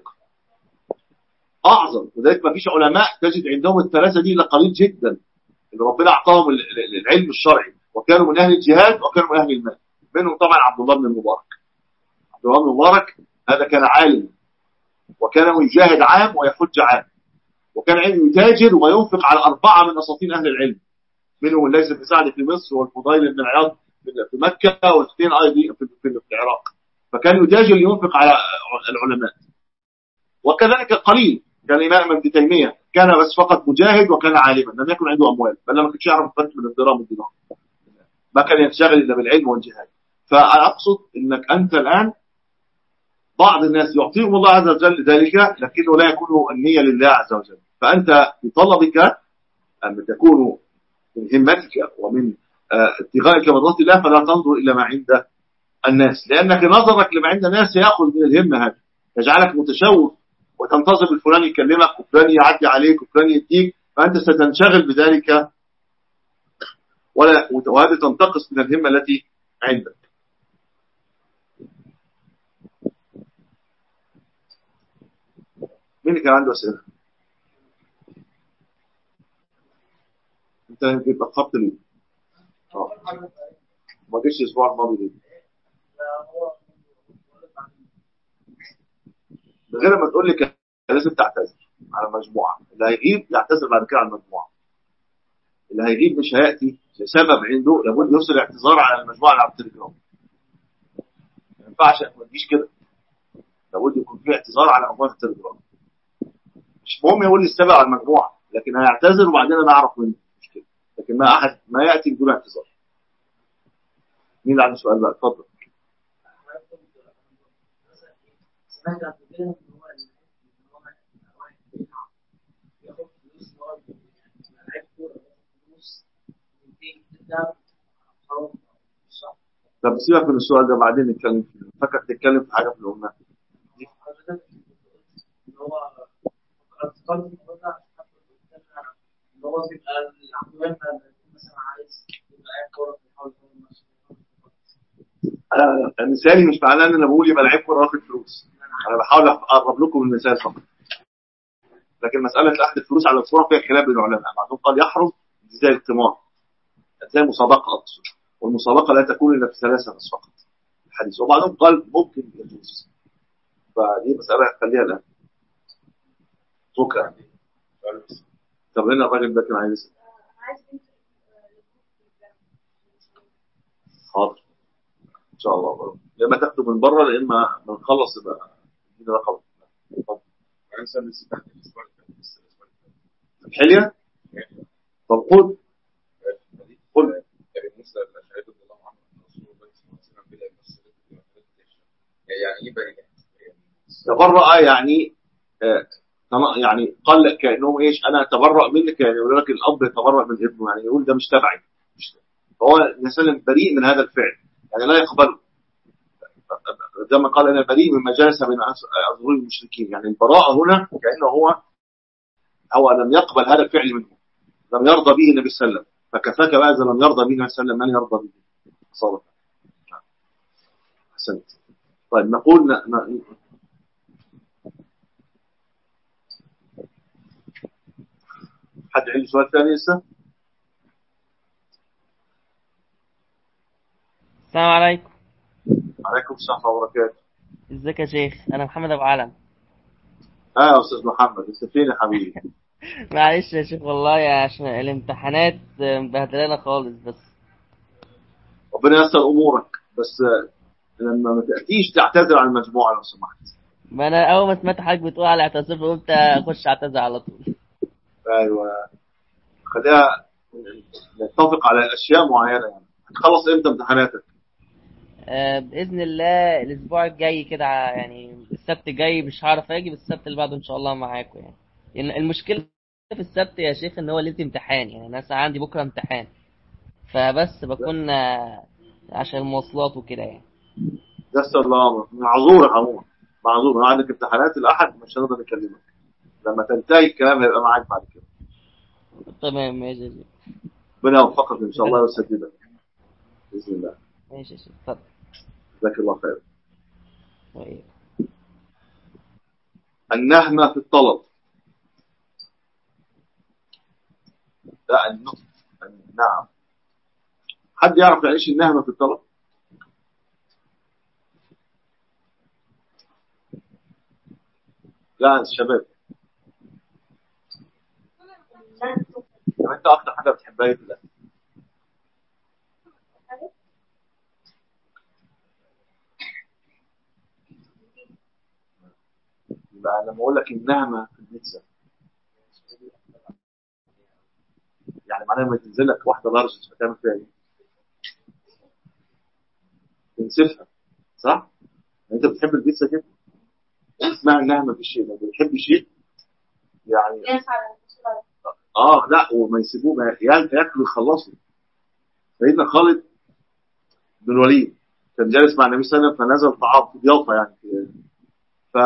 أعظم. وذلك ما فيش علماء تجد عندهم الثلاثة دي إلا قليل جدا، اللي ربنا أعطاهم العلم الشرعي وكانوا من أهل الجهاد وكانوا من أهل المال. منهم طبعا عبد الله بن المبارك. عبد الله بن المبارك هذا كان عالم، وكان يجاهد عام ويحج عام، وكان يتاجر وينفق على 4 من أساطين أهل العلم، منهم الليث بن سعد في مصر، والفضيل بن عياض في مكة، والاثنين أيضا في العراق. فكان يتاجر لينفق على العلماء. وكذلك قليل كان الإمام ابن تيمية، كان بس فقط مجاهد وكان عالما، لم يكن عنده أموال، بل ما كانش يعرف الفرق بين الدرهم والدينار، ما كان ينشغل إلا بالعلم والجهاد. فأقصد أنك أنت الآن بعض الناس يعطيهم الله عز وجل ذلك، لكنه لا يكون النية لله عز وجل. فأنت بطلبك أن تكون من همتك ومن ابتغائك مرضات الله، فلا تنظر إلى ما عند الناس، لأنك نظرك لما عند الناس يأخذ من الهمة هذه، يجعلك متشوف وتنتظر الفلان يكلمك وفلان يعدي عليك وفلان يديك، فأنت ستنشغل بذلك وهذا تنتقص من الهمة التي عندك. مين اللي كان عنده أسئلة؟ انت اتأخرت ليه؟ ما جيش الاسبوع الماضي ليه؟ من غير ما تقول لي كان لازم تعتذر على المجموعة. اللي هيغيب يعتذر بعد كده على المجموعة. اللي هيغيب مش هيأتي لسبب عنده، لابد يرسل اعتذار على المجموعة اللي على التليجرام. ما ينفعش ما تجيش كده، لابد يكون في اعتذار على مجموعة التليجرام. مش مهم يقول لي السبب على المجموعة، لكن هيعتذر وبعدين انا اعرف منه، مش كده. لكن ما احد ما يأتي بدون اعتذار. مين اللي عنده سؤال بقى؟ اتفضل. طب سيبك من السؤال ده بعدين نتكلم فيه. فكر تتكلم في حاجه في الامه دي. انا مثالي مش معناه ان انا بقول يبقى لعيب كوره واخد فلوس. انا بحاول اقرب لكم المثال فقط. لكن مساله اخذ الفلوس على الكوره فيها خلاف بين العلماء. بعضهم قال يحرم زي القمار، زي المسابقه اقصد، والمسابقه لا تكون الا في 3 ناس فقط الحديث. وبعضهم قال ممكن يجوز. فدي مساله خليها الان فكره. طب هنا الراجل ده كان عايز يسال. حاضر ان شاء الله. يا اما تاخده من بره يا اما بنخلص يبقى ادينا رقم. اتفضل. الحليه. طب قول يعني ايه بريء؟ تبرأ يعني يعني قال كأنهم ايش، انا اتبرأ منك، يعني يقول لك الاب يتبرأ من ابنه، يعني يقول ده مش تبعي. فهو الانسان بريء من هذا الفعل، يعني لا يقبله. زي ما قال انا بريء مما جلس بين اظهر المشركين، يعني البراءه هنا كانه هو لم يقبل هذا الفعل منه، لم يرضى به النبي صلى الله عليه وسلم. فكفاك بقى اذا لم يرضى به النبي صلى الله عليه وسلم من يرضى به صالح. احسنت. طيب نقول حد عنده سؤال ثاني لسه؟ السلام عليكم. عليكم السلام ورحمه الله وبركاته. ازيك يا شيخ؟ انا محمد ابو علم. يا استاذ محمد، انت فين يا حبيبي؟ معلش يا شيخ والله عشان الامتحانات مبهدلانا خالص. بس ربنا ييسر امورك، بس لما ما تاتيش تعتذر عن المجموعه لو سمحت. ما انا اول ما سمعت حضرتك بتقول على اعتذار قلت اخش اعتذر على طول. ايوه خليها نتفق على اشياء معينه يعني. هتخلص امتى امتحاناتك؟ بإذن الله الأسبوع الجاي كده، يعني السبت الجاي مش هعرف أجي، بس السبت اللي بعده إن شاء الله معاكم يعني. لأن المشكلة في السبت يا شيخ إن هو ليلة امتحان، يعني أنا ساعة عندي بكرة امتحان، فبس بكون عشان المواصلات وكده يعني. يسر الله امرك، معذور عموما، معذور. عندك امتحانات الاحد مش هنقدر نكلمك، لما تنتهي الكلام هيبقى معاك بعد كده. تمام ماشي يا شيخ. ربنا يوفقك ان شاء الله ويسددك باذن الله. ماشي يا شيخ، اتفضل. جزاك الله خير. طيب. النهمه في الطلب. لا النطق. نعم. حد يعرف يعني ايش النهمه في الطلب؟ لا الشباب. يعني انت اكتر حاجه بتحبها ايه في الاكل؟ يبقى لما اقول لك النهمه في البيتزا، يعني معناها لما تنزل لك واحده لارج هتعمل فيها ايه؟ تنسفها، صح؟ يعني انت بتحب البيتزا كده، اسمها النهمه في الشيء. لما بتحب شيء يعني لا وما يسيبوه ياكلوا يخلصوا. سيدنا خالد بن الوليد كان جالس مع النبي صلى الله عليه وسلم، فنزل طعام في ضيافه يعني ف...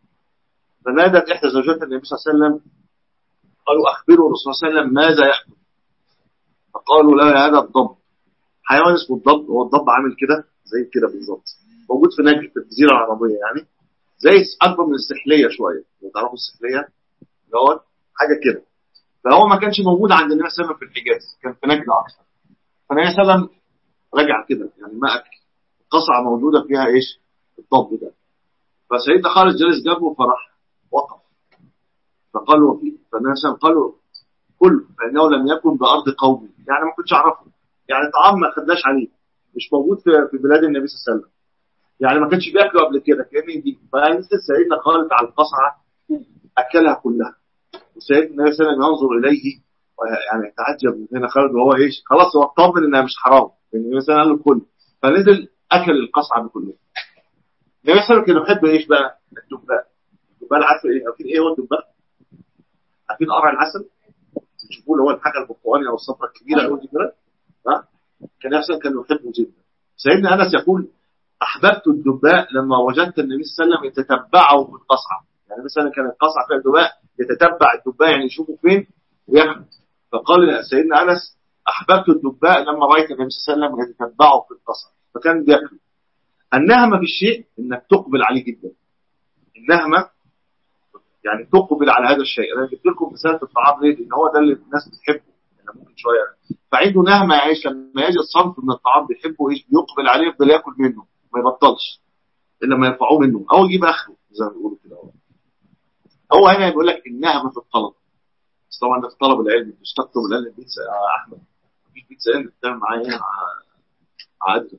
فنادت احدى زوجات النبي صلى الله عليه وسلم، قالوا اخبروا الرسول صلى الله عليه وسلم ماذا ياكل. فقالوا لا هذا الضب، حيوان اسمه الضب. هو الضب عامل كده زي كده بالظبط، موجود في نجد في الجزيره العربيه يعني، زي اكبر من السحليه شويه، لو تعرفوا السحليه اللي هو حاجه كده. فهو ما كانش موجود عند النبي صلى الله عليه وسلم في الحجاز، كان في نجد اكثر. فالنبي صلى الله عليه وسلم رجع كده يعني ما اكل قصعه موجوده فيها ايش؟ الضب ده. فسيدنا خالد جلس جنبه فراح وقف، فقالوا فالنبي صلى الله عليه وسلم قالوا كل فانه لم يكن بارض قومي، يعني ما كنتش اعرفه، يعني طعام ما خدناش عليه، مش موجود في بلاد النبي صلى الله عليه وسلم، يعني ما كانش بياكله قبل كده كان دي. فنزل سيدنا خالد على القصعه اكلها كلها، وسيدنا النبي صلى الله عليه وسلم ينظر اليه يعني يتعجب من هنا خالد وهو ايش، خلاص هو اطمن انها مش حرام لان النبي صلى الله عليه وسلم قال له كل. فنزل اكل القصعه بكلها. النبي صلى الله عليه وسلم كان يحب ايش بقى؟ الدباء. الدباء عارف ايه؟ عارفين ايه هو الدباء؟ عارفين قرع العسل؟ تشوفوه اللي هو الحاجه البرتقاليه او الصفراء الكبيره قوي دي كده. ها؟ كان يحسن كان يحبه جدا. سيدنا انس يقول احببت الدباء لما وجدت النبي صلى الله عليه وسلم يتتبعه في القصعه، يعني مثلا كان القصعه فيها الدباء يتتبع الدباء يعني يشوفه فين وياخده. فقال سيدنا انس احببت الدباء لما رايت النبي صلى الله عليه وسلم يتتبعه في القصعه، فكان بياكله. النهمه في الشيء انك تقبل عليه جدا. النهمه يعني تقبل على هذا الشيء. انا جبت لكم مثال في الطعام ليه؟ لان هو ده اللي الناس بتحبه، يعني ممكن شويه فعنده نهمه يعيش لما يجد صنف من الطعام بيحبه ايش بيقبل عليه يفضل ياكل منه ما يبطلش الا لما يرفعوه منه او يجيب اخره زي ما بيقولوا كده. هو هنا بيقول لك النهمه في الطلب. بس طبعا ده في طلب العلم، مش تكتب الان البيتزا يا احمد، مفيش بيتزا انت بتعمل معايا هنا عادي.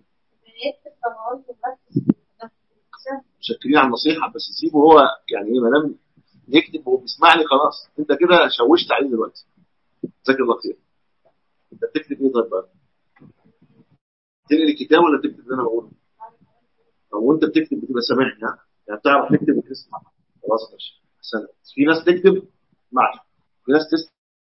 متشكرين على النصيحه بس سيبه هو يعني ايه، ما دام يكتب وهو بيسمعني خلاص انت كده شوشت عليه دلوقتي. جزاك الله خير. انت بتكتب ايه طيب بقى؟ تنقل الكتاب ولا بتكتب اللي انا بقوله؟ او انت بتكتب بتبقى سامعني ها؟ يعني بتعرف تكتب وتسمع. خلاص ماشي احسن. في ناس تكتب معي، في ناس تسمع.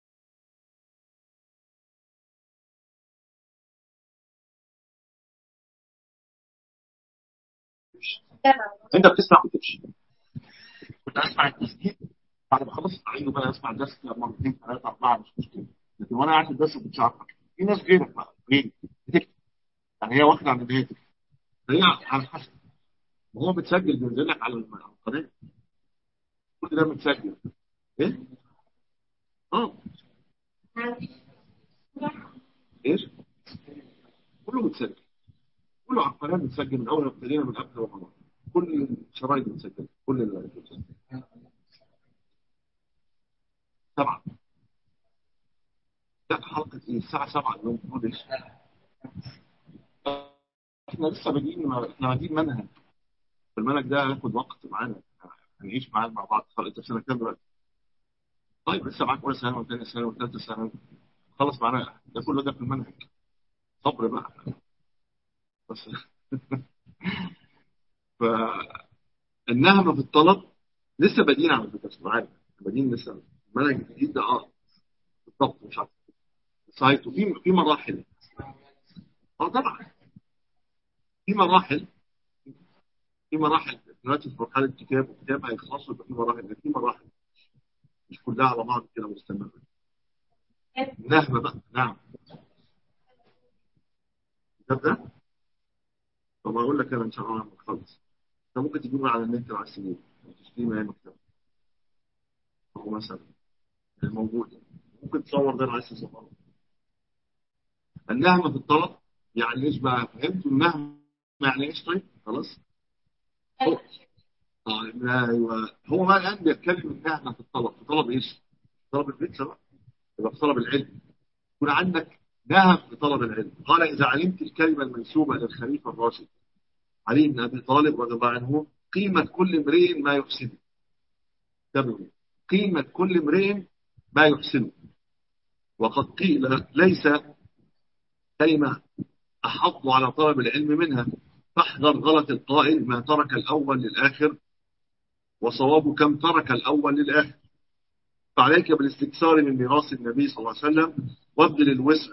انت بتسمع ما بتكتبش. كنت اسمع التسجيل بعد ما خلصت اعيده بقى اسمع الدرس مرتين ثلاثه اربعه مش مشكله، لكن وانا قاعد في الدرس ما كنتش عارف أكتب. في ناس غيرك بقى غيري بتكتب، يعني هي واخده عن الهيئه، هي على حسب. وهو بتسجل بينزل لك على القناه، كل ده متسجل. ايه؟ اه. ايش؟ كله متسجل، كله على القناه متسجل من اول ما ابتدينا من قبل رمضان، كل الشرايط متسجله كل اللي سبعه. لا حلقه ايه الساعه 7 اليوم تقول ايش؟ احنا لسه بادئين، احنا بادئين منهج، المنهج ده هياخد وقت معانا، هنعيش معانا مع بعض. انت في سنه كام دلوقتي؟ طيب لسه معاك اولى ثانوي وثانيه ثانوي وثالثه ثانوي، خلص معناها ده كله ده في المنهج. صبر بقى بس. فالنهم في الطلب لسه بادئين على فكره، معانا بادئين لسه المنهج الجديد ده. بالضبط مش عارف صحيح. في مراحل. طبعا في مراحل. في مراحل دلوقتي في مرحله كتاب، وكتاب هيخلصوا، يبقى في مراحل، في مراحل مش كلها على بعض كده مستمره. نهم بقى. نعم. الكتاب ده طب اقول لك انا ان شاء الله لما نخلص. انت ممكن تجيبه على النت لو عايز تجيبه وتشتريه من اي مكتبه. هو مثلا موجود، ممكن تصور ده لو عايز تصوره. النهم في الطلب يعني ايش بقى؟ فهمتوا النهم يعني ايش؟ طيب خلاص. هو ايوه، هو بقى الان بيتكلم النهم في الطلب. في طلب ايش؟ طلب البيتزا بقى، يبقى في طلب العلم. يكون عندك نهم في طلب العلم. قال اذا علمت الكلمه المنسوبه للخليفه الراشد علي بن ابي طالب رضي الله عنه قيمه كل امرئ ما يحسنه. تبعوا قيمه كل امرئ ما يحسنه. وقد قيل ليس كلمه احض على طلب العلم منها. فاحذر غلط القائل ما ترك الاول للاخر، وصواب كم ترك الاول للاخر. فعليك بالاستكثار من ميراث النبي صلى الله عليه وسلم، وابذل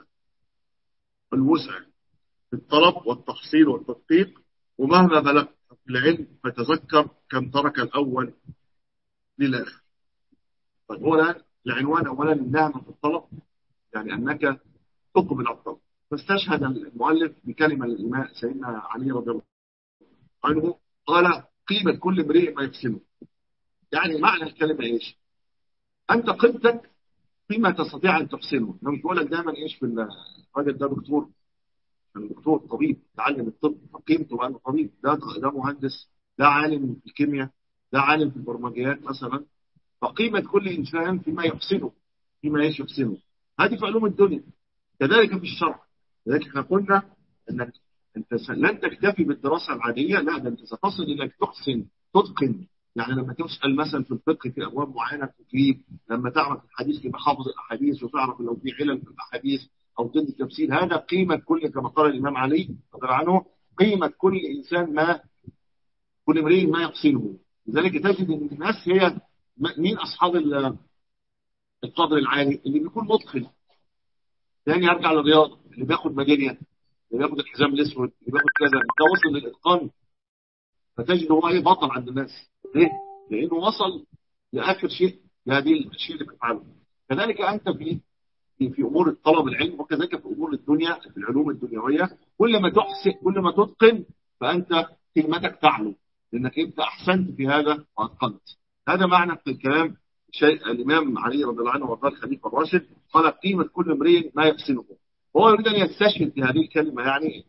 الوسع في الطلب والتحصيل والتدقيق. ومهما بلغت في العلم فتذكر كم ترك الأول للآخر. طيب هو الآن العنوان أولا النهم في الطلب، يعني أنك تقبل على الطلب. فاستشهد المؤلف بكلمة الإمام سيدنا علي رضي الله عنه قال قيمة كل امرئ ما يحسنه. يعني معنى الكلمة إيش؟ أنت قيمتك فيما تستطيع أن تحسنه. أنا مش بقول لك دايما إيش في الراجل ده دكتور، الدكتور طبيب تعلم الطب فقيمته بقى انه طبيب. ده مهندس، ده عالم في الكيمياء، ده عالم في البرمجيات مثلا. فقيمة كل إنسان فيما يحسنه، فيما يحسنه. هذه في علوم الدنيا. كذلك في الشرع. لذلك احنا قلنا انك انت لن تكتفي بالدراسة العادية، لا ده انت ستصل انك تحسن تتقن. يعني لما تسأل مثلا في الفقه في ابواب معينة تجيب، لما تعرف الحديث تبقى حافظ الاحاديث، وتعرف لو في علل في الاحاديث او تدي تفسير. هذا قيمة كل، كما قال الامام علي رضي الله عنه، قيمة كل انسان ما، كل امرئ ما يحسنه. لذلك تجد ان الناس هي مين اصحاب القدر العالي؟ اللي بيكون متقن. يعني يرجع للرياضه، اللي بياخد ميداليه، اللي بياخد الحزام الاسود، اللي بياخد كذا، ده وصل للاتقان. فتجد هو ايه؟ بطل عند الناس. ليه؟ لانه وصل لاخر شيء لهذه الشيء اللي بيفعله. كذلك انت في امور الطلب العلم، وكذلك في امور الدنيا، في العلوم الدنيويه. كل ما تحسن، كل ما تتقن، فانت كلمتك تعلو، لانك انت احسنت في هذا واتقنت. هذا معنى في الكلام. شيء الامام علي رضي الله عنه وقال الخليفه الراشد قال قيمه كل امرئ ما يحسنه. هو يريد ان يستشهد في هذه الكلمه، يعني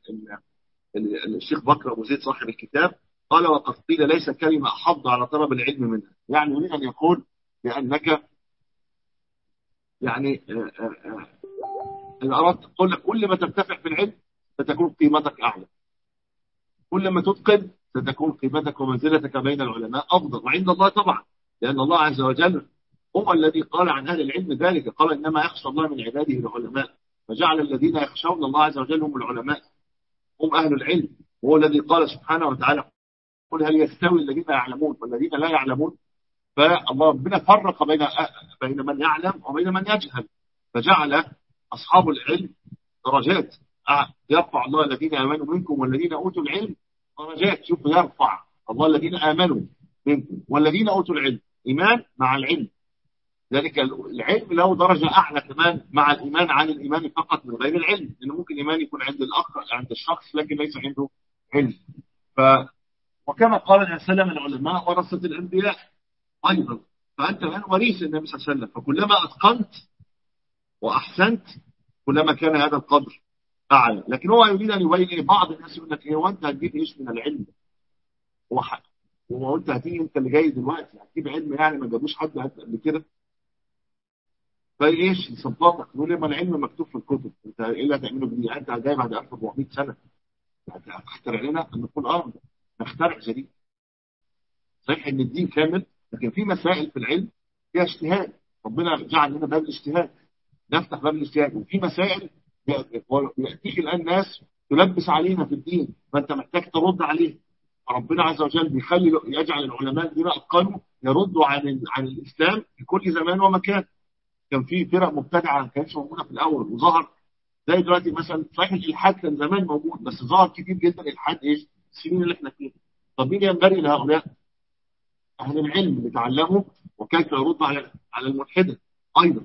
ان الشيخ بكر ابو زيد صاحب الكتاب قال وقد قيل ليس كلمه احض على طلب العلم منها. يعني يريد ان يقول بانك يعني إن أردت أقول لك كل ما ترتفع في العلم ستكون قيمتك أعلى، كل ما تتقن ستكون قيمتك ومنزلتك بين العلماء أفضل، وعند الله طبعا، لأن الله عز وجل هو الذي قال عن أهل العلم ذلك. قال إنما يخشى الله من عباده العلماء، فجعل الذين يخشون الله عز وجل هم العلماء، هم أهل العلم. وهو الذي قال سبحانه وتعالى قل هل يستوي الذين يعلمون والذين لا يعلمون؟ فالله ربنا فرق بين من يعلم وبين من يجهل، فجعل أصحاب العلم درجات. يرفع الله الذين آمنوا منكم والذين أوتوا العلم درجات. شوف، يرفع الله الذين آمنوا منكم والذين أوتوا العلم، إيمان مع العلم. ذلك العلم له درجة أعلى كمان مع الإيمان عن الإيمان فقط من غير العلم، لأنه ممكن إيمان يكون عند الأخ، عند الشخص، لكن ليس عنده علم. وكما قال النبي صلى الله عليه وسلم العلماء ورثة الأنبياء أيضا. فأنت الآن وريث النبي صلى الله عليه وسلم، فكلما أتقنت وأحسنت كلما كان هذا القدر أعلى. لكن هو يريد أن يبين إيه؟ بعض الناس يقول لك إيه وأنت هتجيب إيش من العلم؟ هو أنت هتيجي أنت اللي جاي دلوقتي هتجيب علم يعني ما جابوش حد قبل كده؟ فإيش يصدقك؟ يقول لي ما العلم مكتوب في الكتب، أنت إيه اللي هتعمله جديد؟ أنت جاي بعد 1400 سنة هتخترع لنا؟ أن نقول نخترع جديد. صحيح إن الدين كامل، لكن في مسائل في العلم فيها اجتهاد، ربنا جعل لنا باب الاجتهاد. نفتح باب الاجتهاد. وفي مسائل يأتيك الآن ناس تلبس علينا في الدين، فأنت محتاج ترد عليه. ربنا عز وجل يجعل العلماء الذين أتقنوا يردوا عن الإسلام في كل زمان ومكان. كان في فرق مبتدعة ما كانتش موجودة في الأول وظهر، زي دلوقتي مثلا. صحيح الإلحاد كان زمان موجود، بس ظهر كتير جدا الإلحاد السنين اللي احنا فيها. طب مين ينبغي لهؤلاء أهل العلم اللي تعلموا وكيف يردوا على الملحدة أيضا؟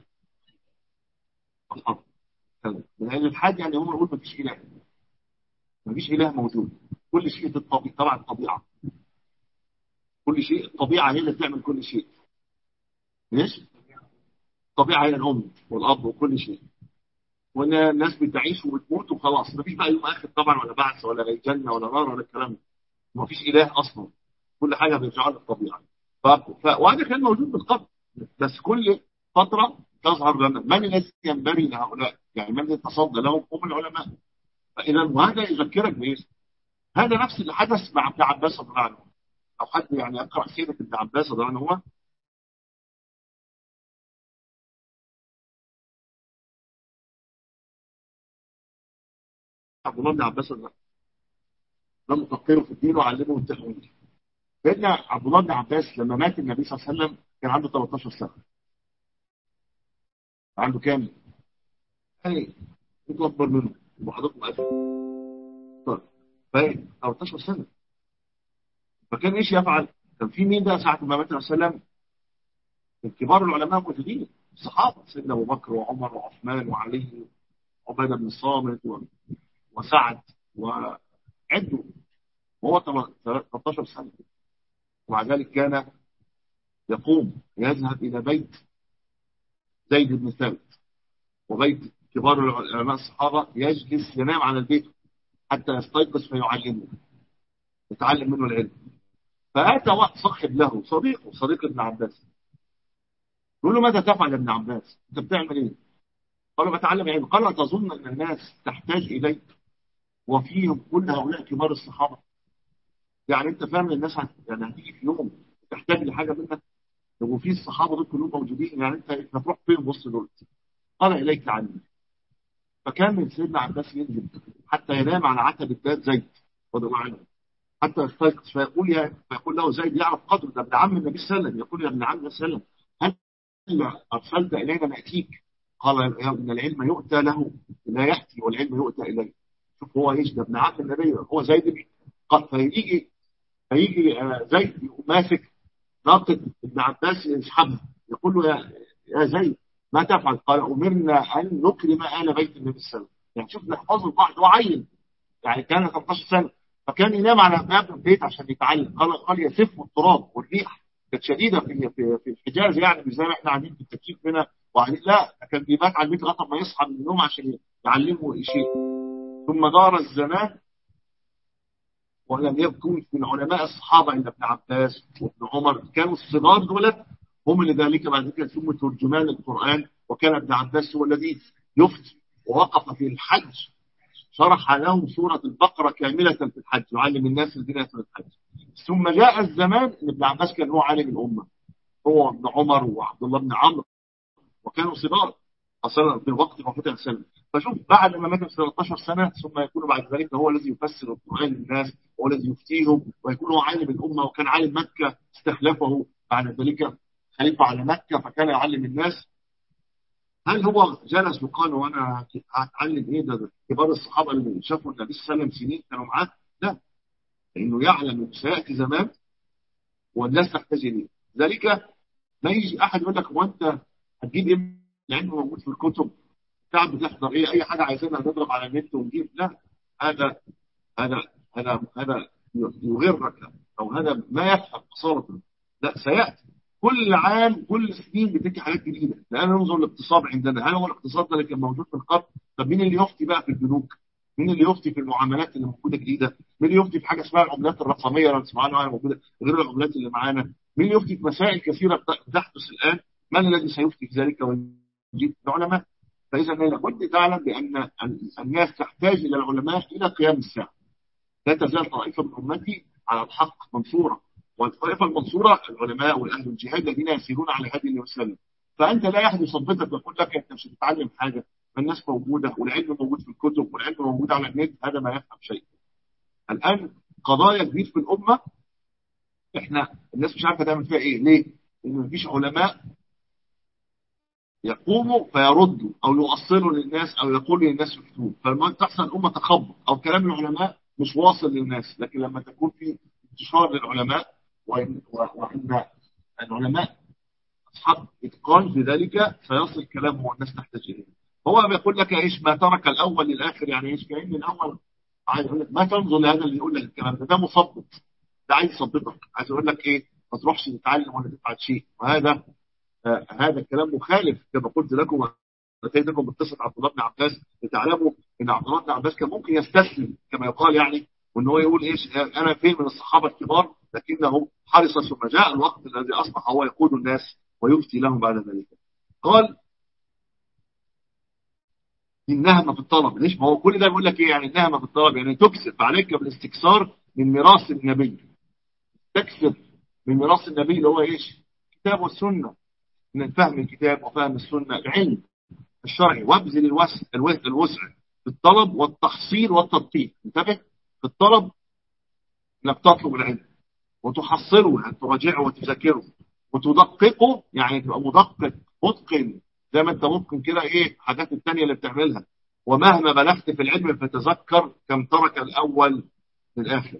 لأن الحاج يعني هم يقول مفيش إله، مفيش إله موجود، كل شيء في الطبيعة. طبعا الطبيعة، كل شيء الطبيعة هي اللي بتعمل كل شيء. ليش؟ الطبيعة هي الأم والأب وكل شيء، وإن الناس بتعيش وبتموت وخلاص. مفيش بقى يوم آخر طبعا، ولا بعث ولا جنة ولا نار ولا الكلام ده. مفيش إله أصلا، كل حاجة بيرجعوا للطبيعة. وهذا كان موجود بالقبل، بس كل فترة تظهر لنا من الذي ينبغي لهؤلاء، يعني من يتصدى لهم هم العلماء. فإذا وهذا يذكرك بإيه؟ هذا نفس اللي حدث مع ابن عباس رضي الله عنه. أو حد يعني يقرأ سيرة ابن عباس رضي الله عنه. هو عبد الله بن عباس رضي الله عنه لم يفقهه في الدين وعلمه التأويل. سيدنا عبد الله بن عباس لما مات النبي صلى الله عليه وسلم كان عنده 13 سنة. عنده كام؟ يعني انتوا أكبر منه وحضرتكم أكبر. طيب، فاهم 13 سنة. فكان ايش يفعل؟ كان في مين بقى ساعة ما مات النبي صلى الله عليه وسلم؟ من كبار العلماء الموجودين الصحابة، سيدنا أبو بكر وعمر وعثمان وعلي وعبادة بن الصامت وسعد وعدوا. وهو 13 سنة، ومع ذلك كان يقوم يذهب إلى بيت زيد بن ثابت وبيت كبار العلماء الصحابة، يجلس ينام على البيت حتى يستيقظ فيعلمه، يتعلم منه العلم. فأتى واحد صاحب له صديق ابن عباس، يقول له ماذا تفعل يا ابن عباس؟ أنت بتعمل إيه؟ قال له بتعلم علم. قال تظن أن الناس تحتاج إليك وفيهم كل هؤلاء كبار الصحابة؟ يعني أنت فاهم الناس يعني هتيجي في يوم تحتاج لحاجة منك؟ وفي الصحابة دول كلهم موجودين، يعني أنت هتروح فين وسط دول؟ قال إليك عني. فكان من سيدنا عباس ينزل حتى ينام على عتبة باب زيد رضي الله عنه حتى يستيقظ، فيقول له زيد يعرف قدره، ده ابن عم النبي صلى الله عليه وسلم، يقول يا ابن عم النبي صلى الله عليه وسلم هل أرسلت إلينا نأتيك؟ قال يا ابن العلم يؤتى له لا يأتي، والعلم يؤتى إليه. شوف هو ايش، ده ابن عم النبي، هو زيد قال فيجي زيد ماسك ناقة ابن عباس يسحبها، يقول له يا زيد ما تفعل؟ قال أمرنا أن نكرم آل بيت النبي صلى الله عليه وسلم. يعني شوف نحفظه بعض وعين، يعني كان 13 سنة، فكان ينام على باب البيت عشان يتعلم. قال يسف التراب والريح كانت شديدة في الحجاز، يعني مش زي ما احنا قاعدين في التكييف هنا وقاعدين، لا كان بيبات على البيت لغاية ما يصحى من النوم عشان يعلمه شيء. ثم دار الزمان ولم يكن من علماء الصحابة إلا ابن عباس وابن عمر، كانوا الصغار دولت هم اللي ذلك بعد ذلك ثم ترجمان القرآن. وكان ابن عباس هو الذي يفتي، ووقف في الحج شرح لهم سورة البقرة كاملة في الحج، يعلم الناس الدنيا في الحج. ثم جاء الزمان ان ابن عباس كان هو عالم الأمة، هو ابن عمر وعبد الله بن عمرو، وكانوا صغار اصلا في وقت وفاة السنة. فشوف بعد ما مات 13 سنة ثم يكون بعد ذلك هو الذي يفسر القرآن للناس، هو الذي يفتيهم، ويكون هو عالم الأمة. وكان عالم مكة استخلفه بعد ذلك خليفة على مكة، فكان يعلم الناس. هل هو جلس وقال وانا هتعلم ايه؟ ده كبار الصحابه اللي شافوا النبي صلى الله عليه وسلم سنين كانوا معاه. لا، لانه يعلم انه سياتي زمان والناس تحتاج اليه. ذلك ما يجي احد يقول لك هو انت هتجيب ايه؟ العلم موجود في الكتب، تعب بتحضر ايه؟ اي حاجه عايزينها نضرب على النت ونجيب. لا، هذا هذا يغرك، او هذا ما يفهم اصاله. لا، سياتي كل عام كل سنين بتيجي حاجات جديده. الان ننظر الاقتصاد عندنا، هل هو الاقتصاد ده اللي كان موجود في القرن؟ طب مين اللي يفتي بقى في البنوك؟ مين اللي يفتي في المعاملات اللي موجوده جديده؟ مين اللي يفتي في حاجه اسمها العملات الرقميه اللي بنسمعها عنها موجوده غير العملات اللي معانا؟ مين اللي يفتي في مسائل كثيره تحدث الان؟ من الذي سيفتي في ذلك ويجيب العلماء؟ فاذا لابد تعلم بان الناس تحتاج الى العلماء الى قيام الساعه. لا تزال طائفة من أمتي على الحق منصورة، والطائفة المنصورة العلماء والأهل الجهاد الذين يسيرون على هدي النبي صلى الله عليه وسلم. فانت لا احد يثبتك ويقول لك انت مش هتتعلم حاجه، الناس موجوده والعلم موجود في الكتب والعلم موجود على النت، هذا ما يفهم شيء. الان قضايا كبير في الامه احنا الناس مش عارفه تعمل فيها ايه، ليه؟ لان مفيش علماء يقوموا فيردوا او يؤصلوا للناس او يقولوا للناس يفتون، فلما تحصل الامه تخبط او كلام العلماء مش واصل للناس. لكن لما تكون في انتشار للعلماء وان العلماء اصحاب اتقان في ذلك فيصل كلامه والناس تحتاج اليه. هو بيقول لك ايش ما ترك الاول للاخر، يعني ايش؟ كأن الاول عايز يقول لك ما تنظر لهذا اللي يقول لك الكلام ده مثبط، ده عايز يثبطك، عايز يقول لك ايه؟ ما تروحش تتعلم ولا تفعل شيء. وهذا هذا الكلام مخالف كما قلت لكم، اتيتكم بقصه عبد الله بن عباس لتعلموا ان عبد الله بن عباس كان ممكن يستسلم كما يقال يعني، وان هو يقول ايش انا فين من الصحابه الكبار، لكنه حرص ثم جاء الوقت الذي اصبح هو يقود الناس ويفتي لهم بعد ذلك. قال النهمه في الطلب، ليش؟ ما هو كل ده بيقول لك ايه يعني النهمه في الطلب؟ يعني تكسب، فعليك بالاستكثار من ميراث النبي، تكسب من ميراث النبي اللي هو ايش؟ الكتاب والسنه، من فهم الكتاب وفهم السنه، العلم الشرعي، وابذل الوسع في الطلب والتحصيل والتدقيق. انتبه، في الطلب انك تطلب العلم وتحصله يعني تراجعه وتذاكره وتدققه، يعني تبقى مدقق متقن زي ما انت ممكن كده ايه حاجات التانية اللي بتعملها. ومهما بلغت في العلم فتذكر كم ترك الاول للاخر.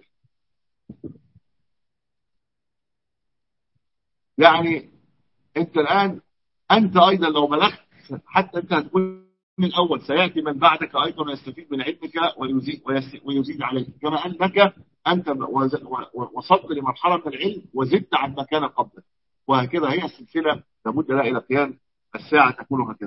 يعني انت الان انت ايضا لو بلغت حتى انت هتكون من الاول، سياتي من بعدك ايضا يستفيد من علمك ويزيد عليك، كما انك انت وصلت لمرحله من العلم وزدت عن ما كان قبلك، وهكذا هي السلسله لابد لها الى قيام الساعه تكون هكذا.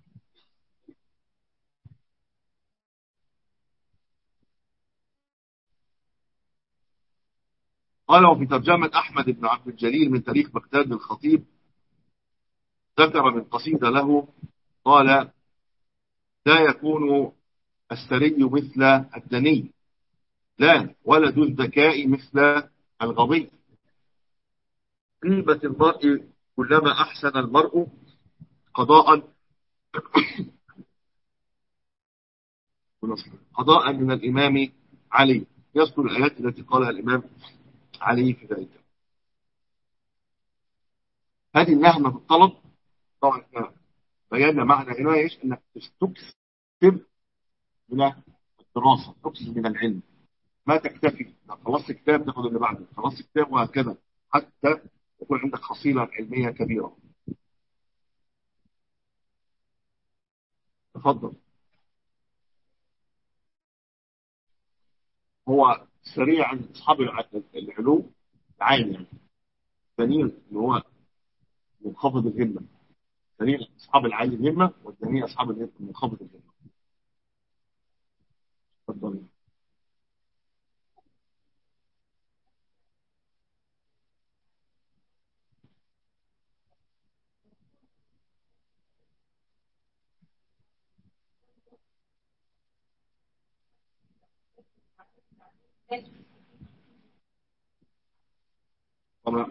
قال وفي ترجمه احمد بن عبد الجليل من تاريخ بغداد للخطيب، ذكر من قصيده له، قال لا يكون الثري مثل الدني، لا ولد الذكاء مثل الغبي، طيبة المرء كلما أحسن المرء قضاء قضاء من الإمام علي. يذكر الآيات التي قالها الإمام علي في ذلك. هذه النهمة في الطلب طبعا احنا بينا معنى هنا ايش؟ انك تكسب من الدراسة، تكسب من العلم، ما تكتفي لو خلصت كتاب تاخد اللي بعده، خلصت كتاب وهكذا حتى يكون عندك حصيلة علمية كبيرة. تفضل. هو سريعا اصحاب العلوم عالي يعني، دليل ان هو منخفض الهمه، دليل اصحاب العالي الهمه والدليل اصحاب الهمه منخفض الهمه. اتفضل. طبعا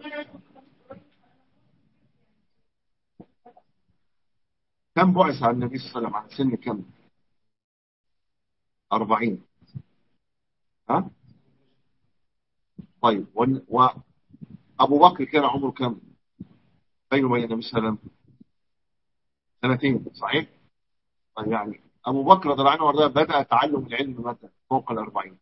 كم بعث عن النبي صلى الله عليه وسلم؟ عن سن كم؟ 40. ها طيب وابو بكر كان عمره كم بينه وبين النبي صلى الله عليه وسلم؟ سنتين صحيح؟ طيب يعني ابو بكر رضي الله عنه وارضاه بدا تعلم العلم متى؟ فوق ال40.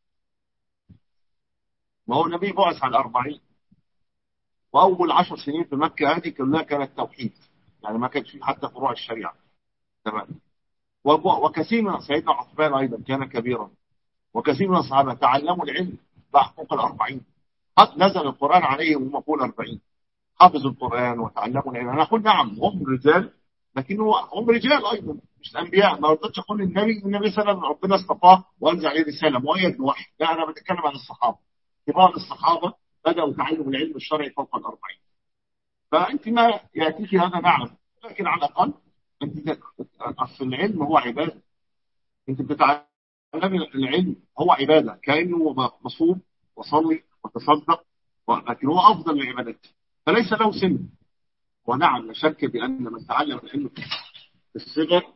ما هو النبي بعث على 40، واول 10 سنين في مكه هذه كلها كانت توحيد، يعني ما كانش في حتى فروع الشريعه. تمام. وكثير من سيدنا عثمان ايضا كان كبيرا، وكثير من الصحابه تعلموا العلم بعد فوق ال40. قد نزل القران عليهم وهم فوق ال40، حفظوا القران وتعلموا العلم. انا اقول نعم هم رجال، لكن هم رجال ايضا مش انبياء. ما رضيتش اقول النبي صلى الله عليه وسلم ربنا اصطفاه وانزل عليه رساله مؤيد بوحي، لا انا بتكلم عن الصحابه. كبار الصحابه بداوا تعلم العلم الشرعي فوق ال40. فانت ما ياتيك هذا نعم، لكن على الاقل انت اصل العلم هو عباده، انت بتتعلم العلم هو عباده، كانه مصوم وصلي وتصدق، لكن هو افضل العبادات، فليس له سن. ونعم لا شك بأن من تعلم العلم في الصغر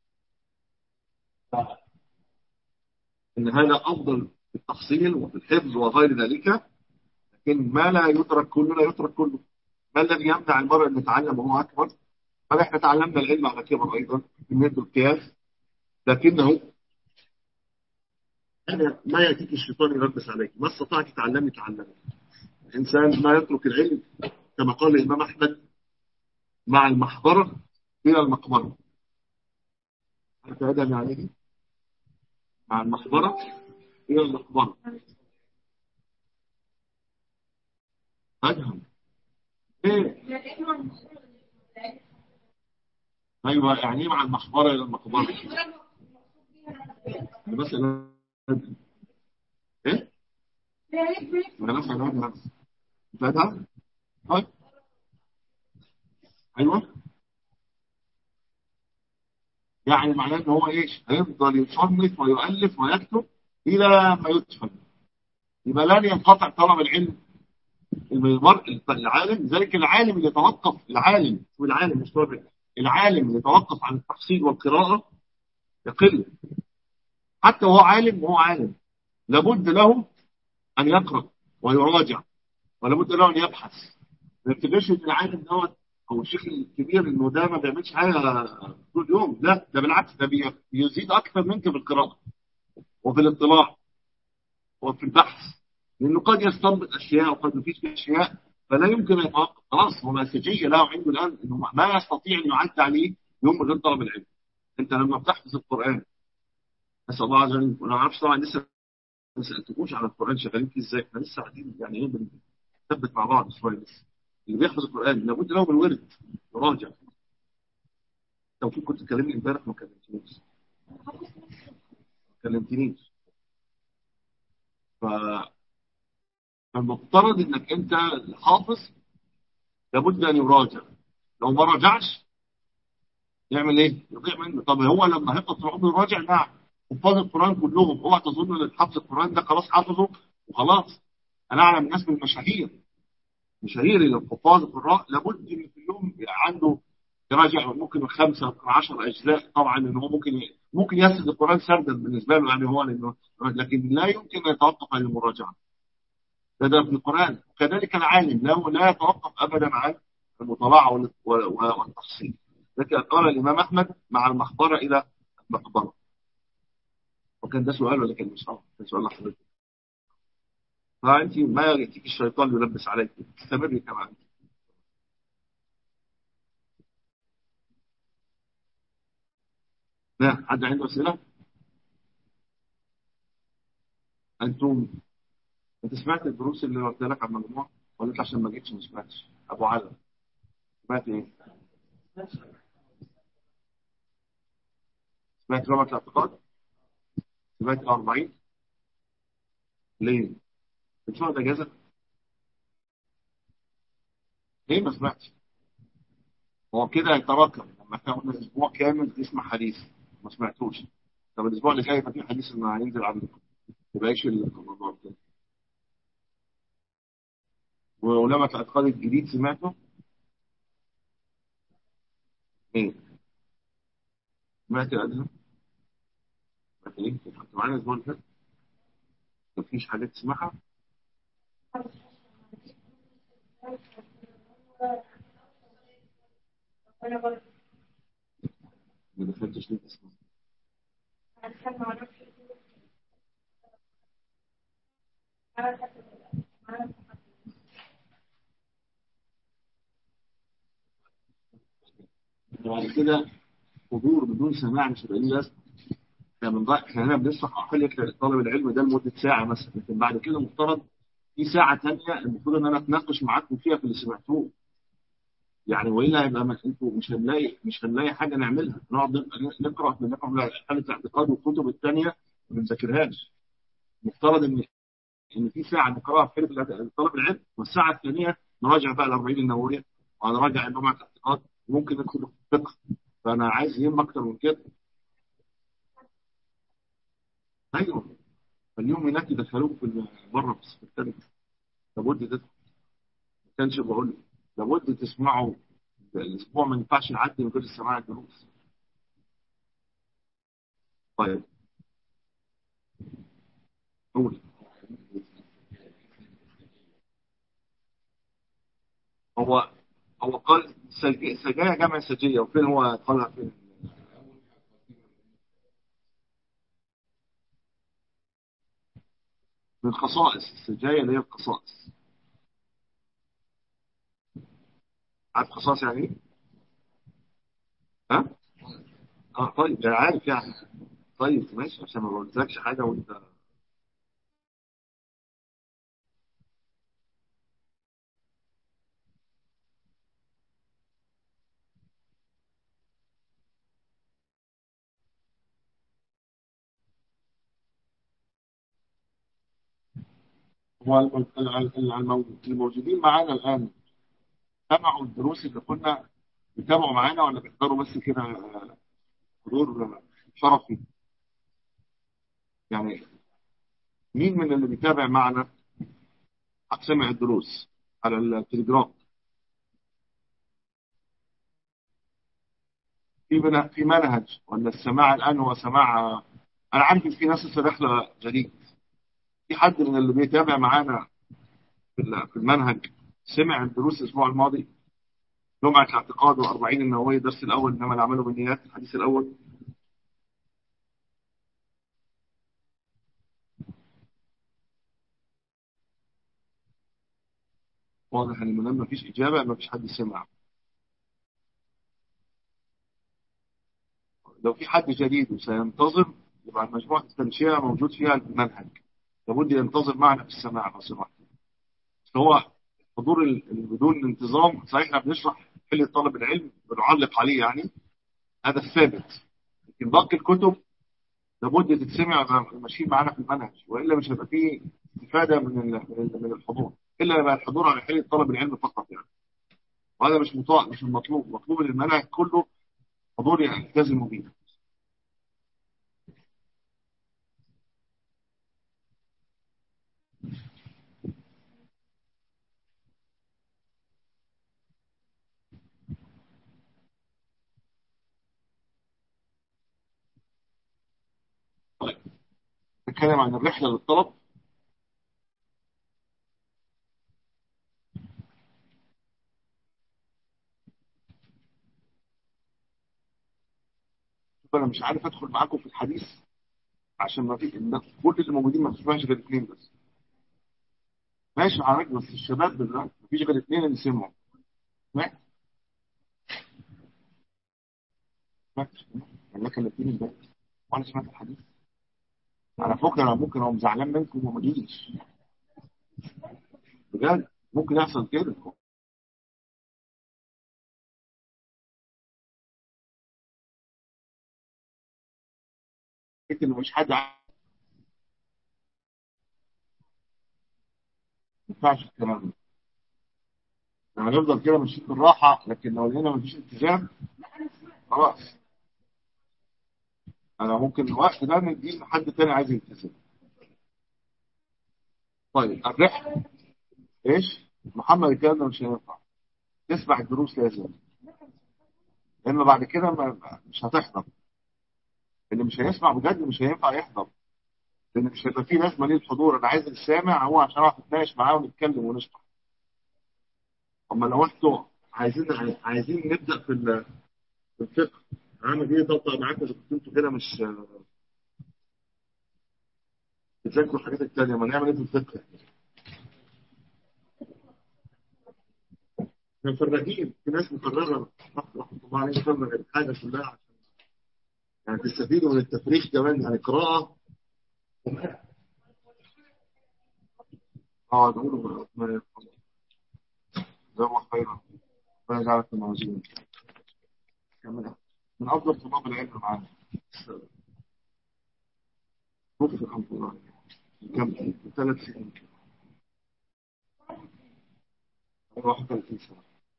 إن هذا أفضل في التحصيل وفي الحفظ وغير ذلك، لكن ما لا يترك كله لا يترك كله. ما الذي يمنع المرء أن يتعلم وهو أكبر؟ فنحن تعلمنا العلم على كبر أيضا من يد القياس، لكنه أنا ما يأتيك الشيطان يلبس عليك، ما استطعت تتعلمي تعلمي. الإنسان ما يترك العلم كما قال الإمام أحمد مع المحبرة إلى المقبرة. عارف هذا يعني إيه؟ مع المحبرة إلى المقبرة. أفهم إيه؟ أيوه، يعني إيه مع المحبرة إلى المقبرة؟ مثلا إيه؟ أنا مثلا فاهم؟ طيب أيوه، يعني معناه إن هو إيش؟ هيفضل يصنف ويؤلف ويكتب إلى ما يدفن. يبقى لن ينقطع طلب العلم. العالم، ذلك العالم اللي يتوقف، العالم والعالم مش طالب، العالم اللي يتوقف عن التحصيل والقراءة يقل. حتى وهو عالم، وهو عالم لابد له أن يقرأ ويراجع، ولابد له أن يبحث. ما تبقاش إن العالم دوت أو الشيخ الكبير إنه ده ما بيعملش حاجة طول اليوم، لا ده بالعكس، ده بيزيد أكثر منك في القراءة وفي الاطلاع وفي البحث، لأنه قد يستنبط أشياء وقد يفيد أشياء فلا يمكن أن يتوقف. خلاص هو مسجية له عنده الآن إنه ما يستطيع أن يعد عليه يوم من غير طلب العلم. أنت لما بتحفظ القرآن، أسأل الله عز وجل، أنا ما أعرفش طبعا لسه ما سألتكوش على القرآن شغالين فيه إزاي، احنا لسه قاعدين يعني إيه بنثبت مع بعض شوية لسه. اللي بيحفظ القرآن لابد له من ورد يراجع. توفيق كنت تكلمني امبارح ما كلمتنيش، ما كلمتنيش. فالمفترض انك انت الحافظ لابد ان يراجع. لو ما راجعش يعمل ايه؟ يضيع منه. طب هو لما هيبقى طول عمره يراجع؟ نعم. حفاظ القران كلهم، اوعى تظن ان حافظ القران ده خلاص حافظه وخلاص. انا اعلم ناس من المشاهير، مشاهير الحفاظ القراء لابد ان في اليوم عنده يراجع ممكن 5 10 اجزاء. طبعا ان هو ممكن يسرد القران سردا بالنسبه له، يعني هو لانه، لكن لا يمكن ان يتوقف عن المراجعه. ده في القرآن. كذلك العالم لا يتوقف أبدا عن المطالعة والتحصيل. لكن قال الإمام أحمد مع المحبرة إلى المقبرة. وكان ده سؤال ولا كان مش كان سؤال لحضرتك؟ فأنت ما يأتيك الشيطان يلبس عليك، استمري كما أنت. لا حد عنده أسئلة؟ أنتم أنت سمعت الدروس اللي قلت لك عن المجموعة ولا أنت عشان ما جيتش ما سمعتش؟ أبو علم سمعت إيه؟ سمعت رابعة الاعتقاد؟ سمعت ال40؟ ليه؟ بتشوف أجازة؟ ليه ما سمعتش؟ هو كده هيتراكم لما تاخد اسبوع كامل تسمع حديث ما سمعتوش. طب الاسبوع اللي جاي يبقى في حديث انه هينزل عندكم، يبقى ايش الموضوع كده؟ ولما الاعتقاد الجديد سمعته ايه؟ سمعت الادله؟ سمعت ايه؟ كنت معانا الاسبوع اللي فات مفيش حاجات تسمعها؟ ما دخلتش ليه تسمع؟ بعد كده حضور بدون سماع مش هيبقى ليه لازمه. احنا احنا هنا بنشرح اقل طالب العلم ده لمده ساعه مثلا، لكن بعد كده مفترض في ساعه ثانيه المفروض ان انا اتناقش معاكم فيها في اللي سمعتوه. يعني والا هيبقى انتوا مش هنلاقي حاجه نعملها، نقعد نقرا حاله الاعتقاد والكتب الثانيه ما بنذاكرهاش. مفترض ان في ساعه نقراها في حاله طلب العلم، والساعه الثانيه نراجع بقى ال40 النوويه ونراجع انواع الاعتقاد وممكن ندخل في الفقه. فانا عايز يهم اكتر من كده. ايوه، فاليوم هناك يدخلوك في بره في السكرتاري. لابد ده ما كانش بقول لابد تسمعوا الاسبوع ما ينفعش يعدي من غير سماع الدروس. طيب قول. هو هو قال سجايا جمع سجية، وفين هو قالها فين؟ من الخصائص السجايا اللي هي الخصائص. عارف خصائص يعني ايه؟ ها؟ اه طيب ده عارف يعني. طيب ماشي، عشان ما قلتلكش حاجة وانت. هو الموجودين معانا الآن سمعوا الدروس اللي كنا بيتابعوا معانا، ولا بيحضروا بس كده حضور شرفي؟ يعني مين من اللي بيتابع معنا سمع الدروس على التليجرام؟ في منهج، ولا السماع الآن هو سماع؟ أنا عارف إن في ناس لسه داخلة جديد. في حد من اللي بيتابع معانا في المنهج سمع الدروس الأسبوع الماضي؟ جمعة الاعتقاد و40 النووية الدرس الأول، إنما الأعمال بالنيات الحديث الأول. واضح إن ما دام مفيش إجابة مفيش حد سمع. لو في حد جديد وسينتظر، يبقى مجموعة التنشئة موجود فيها المنهج، لابد ينتظر معنا في السماع لو سمحت. هو حضور بدون انتظام صحيح، احنا بنشرح حل طالب العلم بنعلق عليه يعني، هذا الثابت. لكن باقي الكتب لابد تتسمع ماشيين معانا في المنهج، والا مش هيبقى فيه استفاده من الحضور، الا يبقى الحضور على حل طالب العلم فقط يعني. وهذا مش مطاع، مش المطلوب. مطلوب ان المنهج كله حضور يلتزموا به. طيب نتكلم عن الرحله للطلب. انا مش عارف ادخل معاكم في الحديث عشان ما في كل اللي موجودين ما تسمعش غير اثنين بس. ماشي حضرتك، بس الشباب بالله ما فيش غير اثنين اللي سمعوا. سمعت؟ سمعت؟ يعني لكن الاثنين الباقي وانا سمعت الحديث. على فكره انا ممكن اقوم زعلان منكم وما اجيش. بجد ممكن يحصل كده. انت اللي مش حد ما ينفعش الكلام ده. يعني هنفضل كده ماشيين بالراحه، لكن لو لقينا مفيش التزام خلاص. انا ممكن الوقت ده نديه لحد تاني عايز يلتزم. طيب الرحله ايش؟ محمد الكلام ده مش هينفع. تسمع الدروس لازم، لان بعد كده مش هتحضر. اللي مش هيسمع بجد مش هينفع يحضر، لان مش هيبقى فيه لازمه ليه الحضور. انا عايز السامع هو عشان اعرف اتناقش معاه ونتكلم ونشرح. اما لو انتوا عايزين نبدا في الفقه، عامل ايه طبق معاكم اذا كنتوا كده مش بتذاكروا الحاجات التانيه؟ ما نعمل ايه في الفقه؟ احنا مفرغين، في ناس مفرغه رحمه الله عليه مفرغ الحاجه كلها عشان يعني تستفيدوا من التفريغ كمان، يعني قراءه. اه نقول جزاه الله خيرا، ربنا يجعلك في الموازين. كمل. من افضل طلاب العلم معانا توفي رحمه الله. كم؟ 3 سنين. 31 سنه.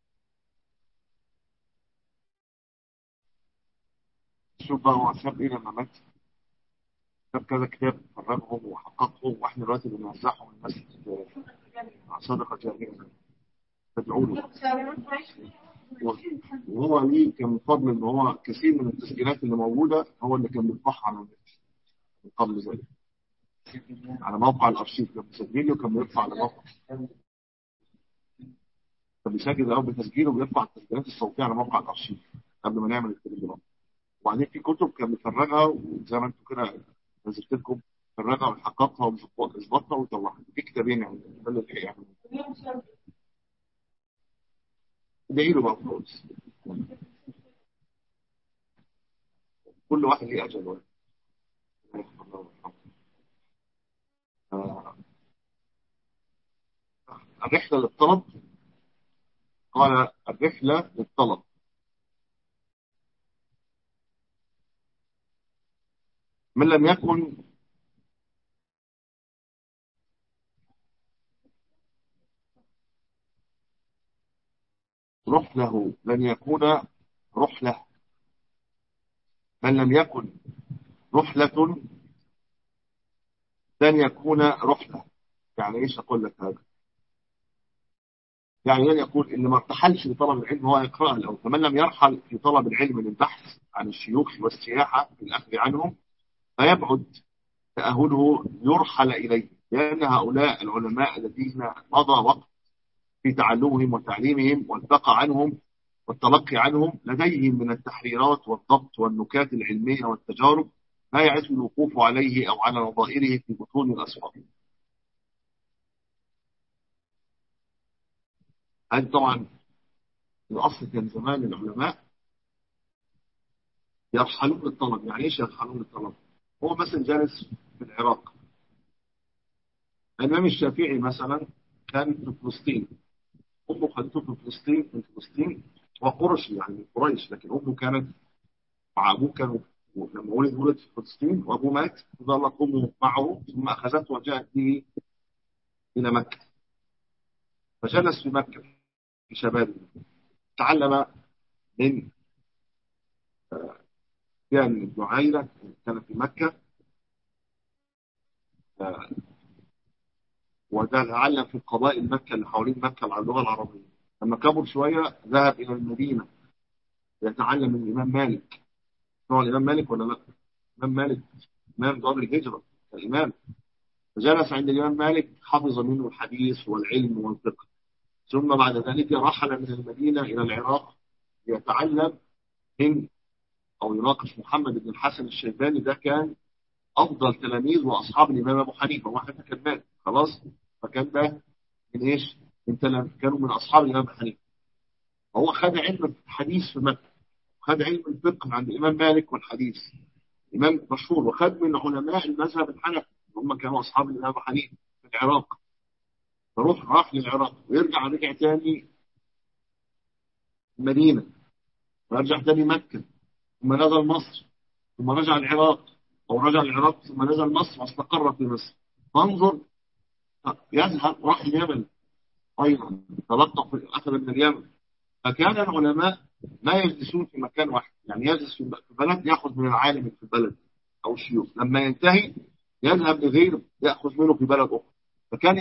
شوف بقى هو ساب ايه لما مات. ساب كذا كتاب فرغهم وحققهم، واحنا دلوقتي بنوزعهم للناس مع صدقه جاريه. تدعوا له. وهو ليه كان من فضل ان هو كثير من التسجيلات اللي موجوده هو اللي كان بيرفعها على النت من قبل ذلك على موقع الارشيف. كان بيسجل وكان بيرفع على موقع، كان بيسجل الاول بتسجيله وبيرفع التسجيلات الصوتيه على موقع الارشيف قبل ما نعمل التليجرام. وبعدين في كتب كان بيفرغها، وزي ما انتم كده نزلت لكم، فرغها وحققها وظبطها وطلعها في كتابين يعني. ده اللي يعني ادعي له بقى خالص. كل واحد ليه اجل واحد. آه، الرحله للطلب، قال الرحله للطلب من لم يكن رحله لن يكون رحله، من لم يكن رحله لن يكون رحله. يعني ايش اقول لك هذا؟ يعني لن يكون اللي ما ارتحلش لطلب العلم هو يقرأها الأول. فمن لم يرحل في طلب العلم للبحث عن الشيوخ والسياحة في الأخذ عنهم فيبعد تأهله يرحل إليه، لأن هؤلاء العلماء الذين مضى وقت في تعلمهم وتعليمهم والبقى عنهم والتلقي عنهم لديهم من التحريرات والضبط والنكات العلمية والتجارب ما يعز الوقوف عليه أو على نظائره في بطون الأسفار. هذا طبعا الأصل كان زمان العلماء يرحلون للطلب. يعني ايش يرحلون للطلب؟ هو مثلا جالس في العراق، الإمام الشافعي مثلا كان في فلسطين، أمه خدته في فلسطين، من فلسطين وقرشي يعني من قريش، لكن أمه كانت مع أبوه. كانوا لما ولد في فلسطين وأبوه مات ظلت أمه معه، ثم أخذته وجاءت به إلى مكة، فجلس في مكة في شبابه. تعلم من كان بن عيينة، كان في مكة، وده تعلم في قبائل مكة اللي حوالين مكة على اللغة العربية. لما كبر شوية ذهب إلى المدينة يتعلم من الإمام مالك. هو الإمام مالك ولا لا؟ الإمام مالك إمام دار الهجرة، الإمام. فجلس عند الإمام مالك حفظ منه الحديث والعلم والفقه. ثم بعد ذلك رحل من المدينة إلى العراق ليتعلم من أو يناقش محمد بن الحسن الشيباني. ده كان أفضل تلاميذ وأصحاب الإمام أبو حنيفة، واحد كان مات خلاص، فكان ده من إيش؟ كانوا من أصحاب الإمام أبو حنيفة. هو خد علم الحديث في مكة، خد علم الفقه عند الإمام مالك والحديث، إمام مشهور، وخد من علماء المذهب الحنفي هم كانوا أصحاب الإمام أبو حنيفة في العراق. راح للعراق رجع تاني المدينة، ورجع تاني مكة، ثم نزل مصر، ثم رجع العراق، أو رجع العراق ثم نزل مصر واستقر في مصر. فانظر، يذهب راح اليمن أيضا، تلقى في أخذ من اليمن. فكان العلماء ما يجلسون في مكان واحد، يعني يجلس في بلد يأخذ من العالم في البلد أو الشيوخ، لما ينتهي يذهب لغيره يأخذ منه في بلد أخرى. فكان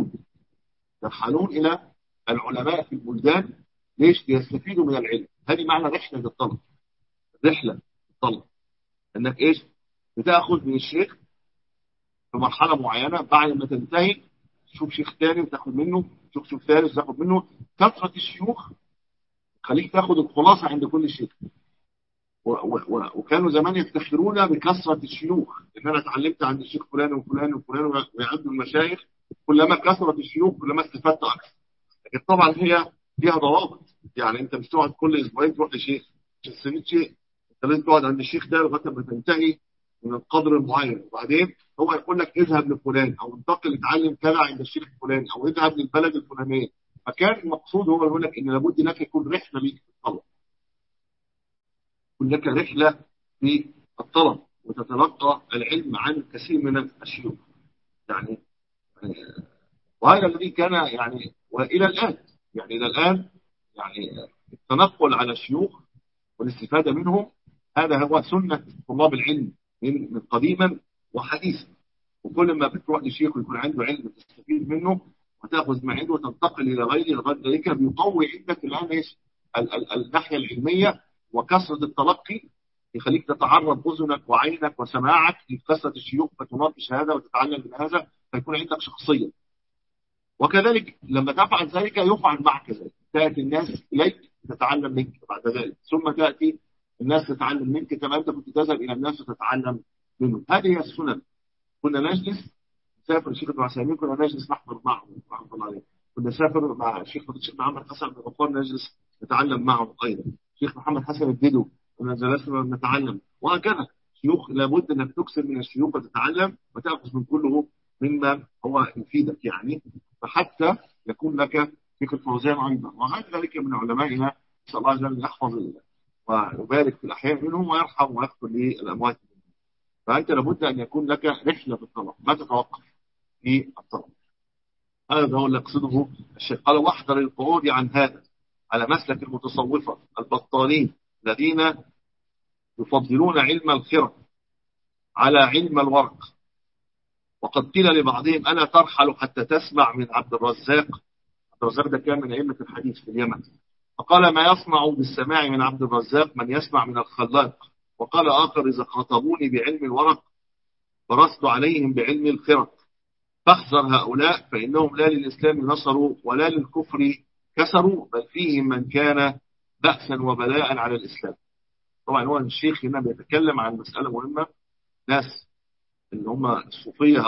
يرحلون إلى العلماء في البلدان. ليش؟ ليستفيدوا من العلم. هذه معنى رحلة الطلب. رحلة الطلب انك ايش؟ بتاخذ من الشيخ في مرحلة معينة، بعد ما تنتهي تشوف شيخ ثاني وتاخذ منه، تشوف شيخ ثالث وتاخذ منه. كثرة الشيوخ خليك تاخذ الخلاصة عند كل شيخ. وكانوا زمان يفتخرون بكثرة الشيوخ، ان انا اتعلمت عند الشيخ فلان وفلان وفلان، ويعدوا المشايخ. كلما كثرت الشيوخ كلما استفدت اكثر. لكن طبعا هي فيها ضوابط. يعني انت مش تقعد كل اسبوعين تروح لشيخ مش تستفيد شيء. انت لازم تقعد عند الشيخ ده لغايه ما تنتهي من القدر المعين، وبعدين هو يقول لك اذهب لفلان، او انتقل اتعلم كذا عند الشيخ الفلاني، او اذهب للبلد الفلانيه. فكان المقصود هو يقول لك ان لابد لك يكون رحله ليك في الطلب، يكون لك رحله في الطلب وتتلقى العلم عن كثير من الشيوخ. يعني وهذا الذي كان يعني، والى الان يعني الى الان يعني التنقل على الشيوخ والاستفادة منهم، هذا هو سنة طلاب العلم من قديما وحديثا. وكل ما بتروح لشيخ ويكون عنده علم تستفيد منه وتأخذ ما عنده وتنتقل إلى غيره لغاية ذلك بيقوي عندك الآن إيش؟ الناحيه العلميه وكثره التلقي يخليك تتعرض اذنك وعينك وسماعك لكثره الشيوخ فتناقش هذا وتتعلم من هذا فيكون عندك شخصيه. وكذلك لما تفعل ذلك يفعل معك ذلك، تاتي الناس اليك تتعلم منك بعد ذلك، ثم تاتي الناس تتعلم منك كما انت كنت تذهب الى الناس وتتعلم منهم. هذه هي السنن. كنا نجلس نسافر الشيخ ابن عثيمين كنا نجلس نحضر معه رحمه الله عليه، كنا نسافر مع الشيخ محمد حسن بن غفار نجلس نتعلم معه ايضا، الشيخ محمد حسن الددو كنا جلسنا نتعلم، وهكذا شيوخ. لابد انك تكثر من الشيوخ وتتعلم وتاخذ من كله ممن هو يفيدك يعني، فحتى يكون لك شيخ الفوزان ايضا وغير ذلك من علمائنا. نسال الله عز وجل يحفظ ويبارك في الاحياء منهم ويرحم ويغفر للاموات. فانت لابد ان يكون لك رحله في الطلب، ما تتوقف في الطلب. هذا هو اللي يقصده الشيخ. قال واحذر القعود عن هذا على مسلك المتصوفه البطالين الذين يفضلون علم الخرق على علم الورق. وقد قيل لبعضهم الا ترحل حتى تسمع من عبد الرزاق. عبد الرزاق ده كان من ائمه الحديث في اليمن. فقال ما يصنع بالسماع من عبد الرزاق من يسمع من الخلاق. وقال اخر اذا خاطبوني بعلم الورق فرست عليهم بعلم الخرق. فاحذر هؤلاء فإنهم لا للإسلام نصروا ولا للكفر كسروا بل فيهم من كان بأسا وبلاء على الإسلام. طبعا هو الشيخ هنا بيتكلم عن مسألة مهمة. ناس اللي هم الصوفية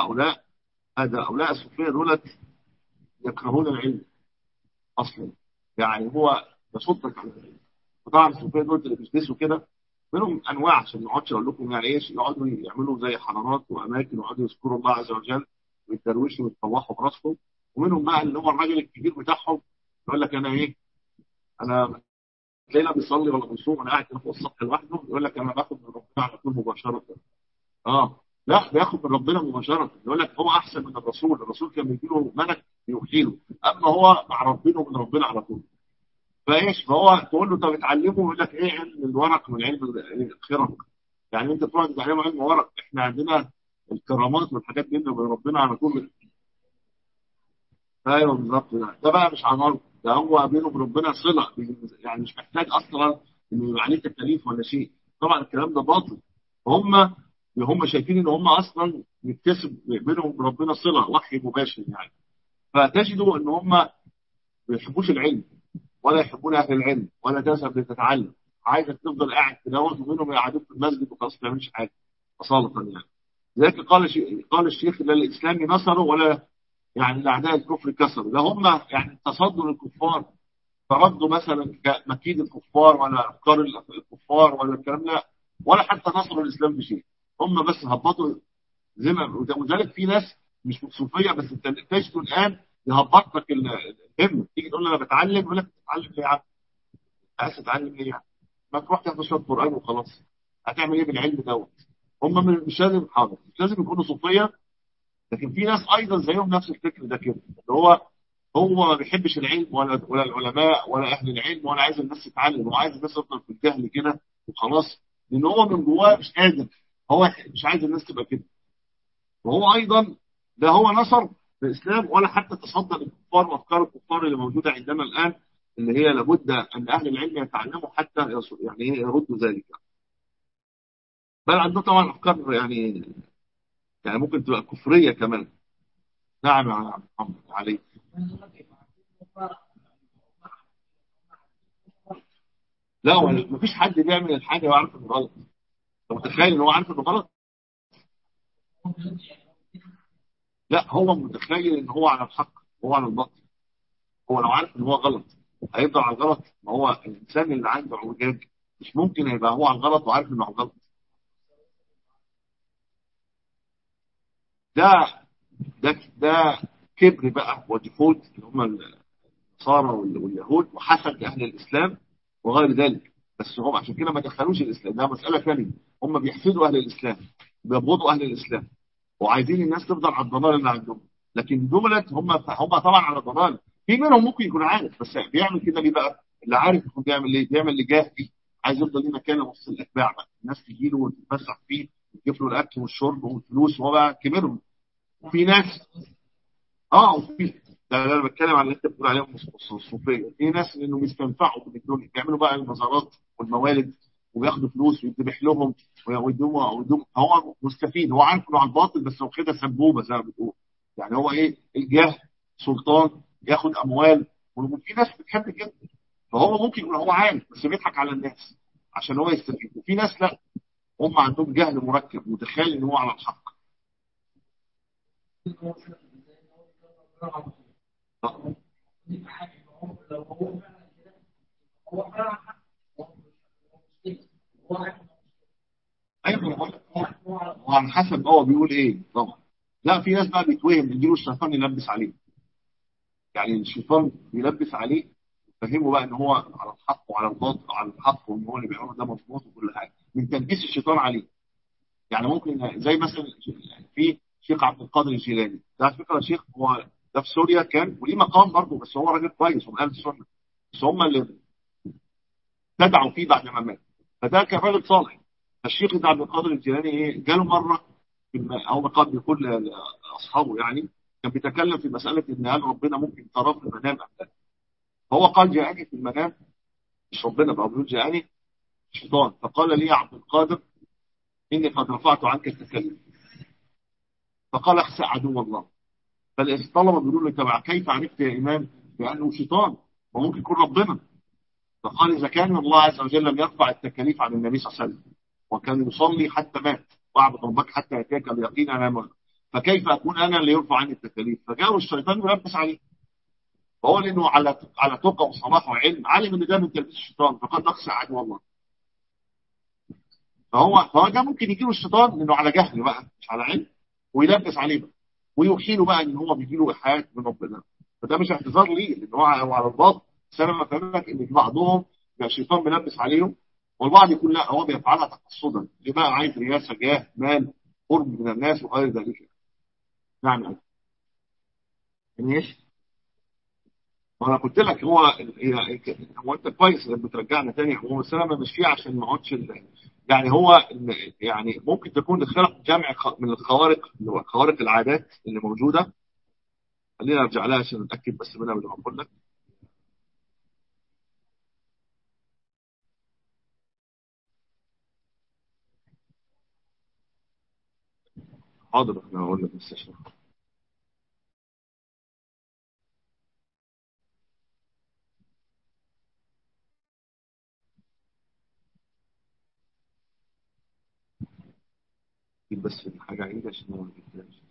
هؤلاء الصوفية دولت يكرهون العلم أصلا، يعني هو يصدك على العلم. وطبعا الصوفية دولت اللي بيجلسوا كده منهم أنواع، عشان ما اقعدش أقول لكم يعني إيش، يقعدوا يعملوا زي حضارات وأماكن ويقعدوا يذكروا الله عز وجل ويتروشوا ويتطوحوا براسهم. ومنهم بقى اللي هو الراجل الكبير بتاعهم يقول لك انا ايه، انا تلاقيه لا بيصلي ولا بيصوم، انا قاعد فوق السطح لوحده يقول لك انا باخد من ربنا على طول مباشره. لا بياخد من ربنا مباشره، يقول لك هو احسن من الرسول كان بيجيله ملك يوحي له، اما هو مع ربنا من ربنا على طول. فايش فهو تقول له طب اتعلمه يقول لك ايه علم الورق من علم الخرق، يعني انت تروح تتعلمه علم ورق، احنا عندنا الكرامات والحاجات دي من ربنا على طول. ايوه بالظبط. ده بقى مش عمار، ده هو بينه وبين ربنا صله، يعني مش محتاج اصلا انه يبقى عليه تكاليف ولا شيء. طبعا الكلام ده باطل. هم شايفين ان هم اصلا يكتسب بينهم وبين ربنا صله وحي مباشر يعني. فتجدوا ان هم ما بيحبوش العلم ولا يحبون اهل العلم ولا تذهب لتتعلم، عايزك تفضل قاعد تلاوت ومنهم يقعدوك في المسجد وخلاص ما تعملش حاجه اصاله يعني. لذلك قال الشيخ لا الاسلام نصروا ولا يعني الاعداء الكفر كسروا، لا هم يعني تصدوا للكفار فردوا مثلا مكيد الكفار ولا افكار الكفار ولا الكلام ده، ولا حتى نصروا الاسلام بشيء. هم بس هبطوا زي ما. وذلك في ناس مش صوفيه بس انت تجدوا الان يهبط لك الهمه، تيجي تقول له انا بتعلم يقول لك تتعلم ليه يا عم؟ عايز تتعلم ليه يعني؟ ما تروح تاخد شويه قران وخلاص. هتعمل ايه بالعلم دوت؟ هم مش لازم حاضر مش لازم يكونوا صوفيه، لكن في ناس ايضا زيهم نفس الفكر ده كده، اللي هو ما بيحبش العلم ولا العلماء ولا اهل العلم ولا عايز الناس تتعلم، هو عايز الناس تفضل في الجهل كده وخلاص، لان هو من جواه مش قادر، هو مش عايز الناس تبقى كده. وهو ايضا لا هو نصر الاسلام ولا حتى تصدى للكفار وافكار الكفار اللي موجوده عندنا الان، اللي هي لابد ان اهل العلم يتعلموا حتى يعني يردوا ذلك. بل عندهم طبعا افكار يعني ممكن تبقى كفريه كمان. نعم يا محمد علي. لا ما فيش حد بيعمل الحاجه وعارف انه غلط. انت متخيل ان هو عارف انه غلط؟ لا هو متخيل ان هو على الحق، هو على الباطل. هو لو عارف ان هو غلط هيفضل على الغلط؟ ما هو الانسان اللي عنده اعوجاج مش ممكن يبقى هو على الغلط وعارف انه على الغلط. ده ده كبر بقى وديفولت اللي هم النصارى واليهود وحسد اهل الاسلام وغير ذلك. بس هم عشان كده ما دخلوش الاسلام، ده مساله ثانيه. هم بيحسدوا اهل الاسلام، بيبغضوا اهل الاسلام وعايزين الناس تفضل على الضلال اللي عندهم. لكن دولت هم طبعا على ضلال. في منهم ممكن يكون عارف بس بيعمل كده ليه بقى؟ اللي عارف يكون بيعمل ليه؟ بيعمل لجاه دي، عايز يفضل ليه مكانه وسط الاتباع بقى، الناس تجي له وتتفسح فيه وتجيب له الاكل والشرب والفلوس وهو بقى كبرهم. وفي ناس وفي لا لا، انا بتكلم عن اللي انت بتقول عليهم الصوفيه. في ناس انه بيستنفعوا بالدنيا، بيعملوا بقى المزارات والموالد وبياخدوا فلوس ويذبح لهم ويدوم. هو مستفيد، هو عارف انه على الباطل بس هو كده سبوبه زي ما بتقول. يعني هو ايه؟ الجاه، سلطان، ياخد اموال. وفي ناس بتحب كده، فهو ممكن يكون هو عارف بس بيضحك على الناس عشان هو يستفيد. وفي ناس لا، هم عندهم جهل مركب، متخيل ان هو على الحق. آه. ايوه أنا بقول لك، هو على حسب هو بيقول ايه طبعا. لا، في ناس بقى بيتوهم، يجيله الشيطان يلبس عليه. يعني الشيطان يلبس عليه، يفهمه بقى ان هو على الحق وعلى الباطل وعلى الحق، وان هو اللي بيعمله ده مظبوط وكل حاجه، من تلبيس الشيطان عليه. يعني ممكن زي مثلا في شيخ عبد القادر الجيلاني، ده على فكره شيخ هو ده في سوريا كان وليه مقام برضه، بس هو راجل كويس ومن اهل السنه، بس هم اللي ابتدعوا فيه بعد ما مات. فده كان راجل صالح. فالشيخ ده عبد القادر الجيلاني ايه، جاله مره او مقام بكل اصحابه يعني، كان بيتكلم في مساله ان هل ربنا ممكن تراه في المنام ام لا. فهو قال جاءني في المنام، مش ربنا بقى بيقول جاءني الشيطان، فقال لي يا عبد القادر اني قد رفعت عنك التكلف. فقال اخسأ عدو الله. فالطلبه بيقولوا له طب كيف عرفت يا امام بانه شيطان وممكن يكون ربنا؟ فقال إذا كان الله عز وجل لم يرفع التكاليف عن النبي صلى الله عليه وسلم، وكان يصلي حتى مات، واعبد ربك حتى يأتيك اليقين، أنا مات، فكيف أكون أنا اللي يرفع عني التكاليف؟ فجاء الشيطان يلبس عليه. فهو لأنه على تقى وصلاح وعلم، علم إن ده من تلبيس الشيطان، فقد أقسى عدو الله. فهو ده ممكن يجي له الشيطان لأنه على جهل بقى مش على علم، ويلبس عليه بقى، ويوحي له بقى إن هو بيجي له إيحاءات من ربنا. فده مش اعتذار ليه، لأن هو على الباطل. بس أنا بفهمك إن بعضهم بقى الشيطان بيلبس عليهم، والبعض يكون لا، هو بيفعلها تقصدا، اللي بقى عايز رياسه، جاه، مال، قرب من الناس وغير ذلك. نعم. يعني ايش؟ وانا قلت لك هو انت كويس انك بترجعنا تاني. هو بس انا مش فيه عشان ما اقعدش يعني هو يعني ممكن تكون الخلق جمع من الخوارق، اللي هو خوارق العادات اللي موجوده. خلينا نرجع لها عشان نتاكد بس منها قبل ما اقول لك. حاضر، انا هقول لك بس عشان أجيب بس الحاجه عيدة عشان ما أجيبهاش.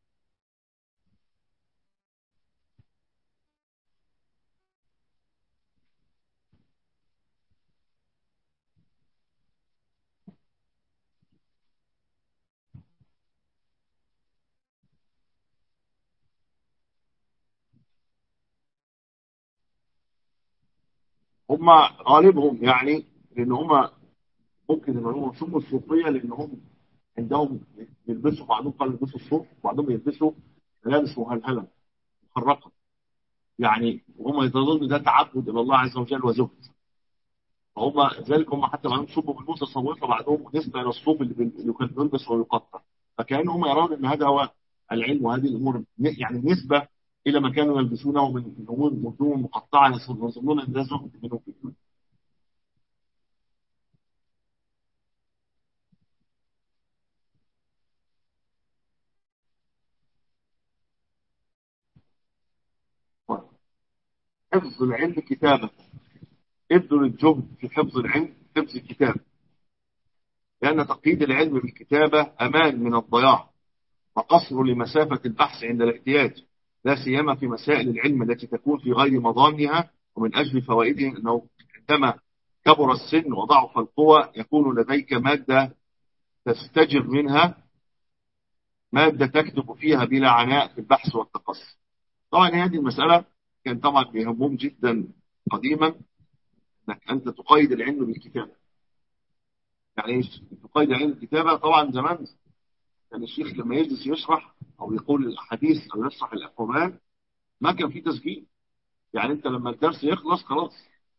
هم غالبهم يعني، لان هم ممكن ان هم يسموا الصوفيه لانهم عندهم بيلبسوا، بعضهم قال يلبسوا الصوف، وبعضهم يلبسوا ملابس مهلهله محرقه. يعني وهم يظنون ده تعبد الى الله عز وجل وزهد. فهم ذلك هم حتى بعضهم صوفوا بالمتصوفه، بعضهم نسبه الى الصوف اللي كان بيلبس ويقطع. فكانهم يرون ان هذا هو العلم، وهذه الامور يعني نسبه الى ما كانوا يلبسونه من امور نجوم مقطعه، يظنون ان ده زهد منهم في الدنيا. حفظ العلم كتابه، ابذل الجهد في حفظ العلم، حفظ الكتاب، لأن تقييد العلم بالكتابة أمان من الضياع، وقصر لمسافة البحث عند الاحتياج، لا سيما في مسائل العلم التي تكون في غير مضامها. ومن أجل فوائده أنه عندما كبر السن وضعف القوى يكون لديك مادة تستجر منها، مادة تكتب فيها بلا عناء في البحث والتقصي. طبعا هذه المسألة كان طبعا بيهمهم جدا قديما، أنك أنت تقيد العلم بالكتابة. يعني ايش تقيد العلم بالكتابة؟ طبعا زمان كان الشيخ لما يجلس يشرح او يقول الاحاديث او يشرح الاقوال ما كان في تسجيل. يعني انت لما الدرس يخلص خلاص،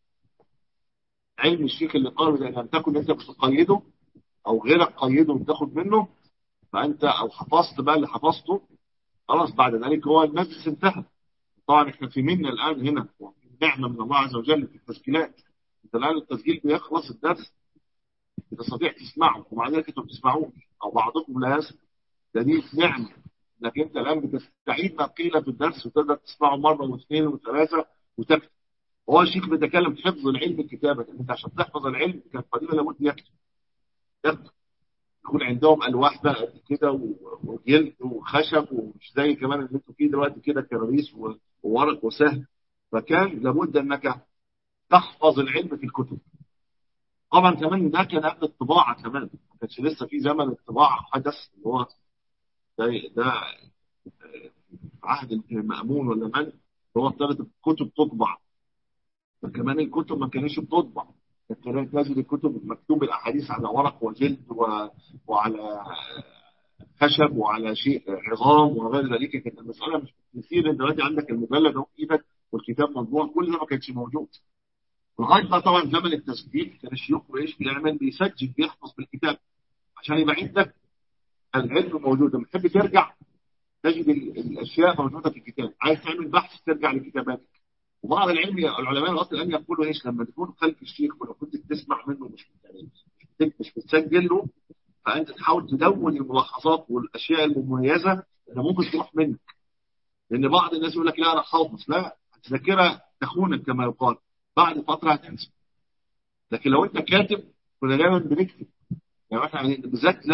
علم الشيخ اللي قاله اذا لم تكن انت مش تقيده او غيرك قيده وتاخد منه، فانت او حفظت بقى اللي حفظته خلاص، بعد ذلك هو المجلس انتهى. طبعا احنا في منا الان هنا نعمه من الله عز وجل في التسجيلات. انت الان التسجيل بيخلص الدرس تستطيع تسمعه ومع ذلك انتم ما بتسمعوش او بعضكم لا يسمع. ده دي نعمه انك انت الان بتستعيد ما قيل في الدرس وتقدر تسمعه مره واثنين وثلاثه وتكتب. هو الشيخ بيتكلم في حفظ العلم الكتابه، انت عشان تحفظ العلم كان قديما لابد يكتب يكون عندهم الواح بقى قد كده وجلد وخشب ومش زي كمان اللي انتوا فيه دلوقتي كده كراريس وورق وسهل. فكان لابد انك تحفظ العلم في الكتب. طبعا كمان ده كان قبل الطباعه، كمان ما كانش لسه في زمن الطباعه حدث اللي هو ده عهد المأمون ولا من هو ابتدت الكتب تطبع. فكمان الكتب ما كانتش بتطبع، كانت تجد الكتب مكتوب الاحاديث على ورق وجلد وعلى خشب وعلى شيء عظام وغير ذلك. كانت المساله مش مثير. انت دلوقتي عندك المجلد اهو في ايدك والكتاب مطبوع، كل ده ما كانش موجود. لغايه بقى طبعا زمن التسجيل كان الشيوخ ايش بيعمل؟ بيسجل بيحفظ بالكتاب عشان يبقى عندك العلم موجود. لما تحب ترجع تجد الاشياء موجوده في الكتاب، عايز تعمل بحث ترجع لكتاباتك. وبعض العلماء الاصل الان يقولوا ايش؟ لما تكون خلف الشيخ ولو كنت بتسمع منه مش بتسجل له، فانت تحاول تدون الملاحظات والاشياء المميزه اللي ممكن تروح منك. لان بعض الناس يقول لك لا انا حافظ، لا، الذاكره تخونك كما يقال، بعد فتره هتنسى. لكن لو انت كاتب، كنا دايما بنكتب يعني احنا بالذات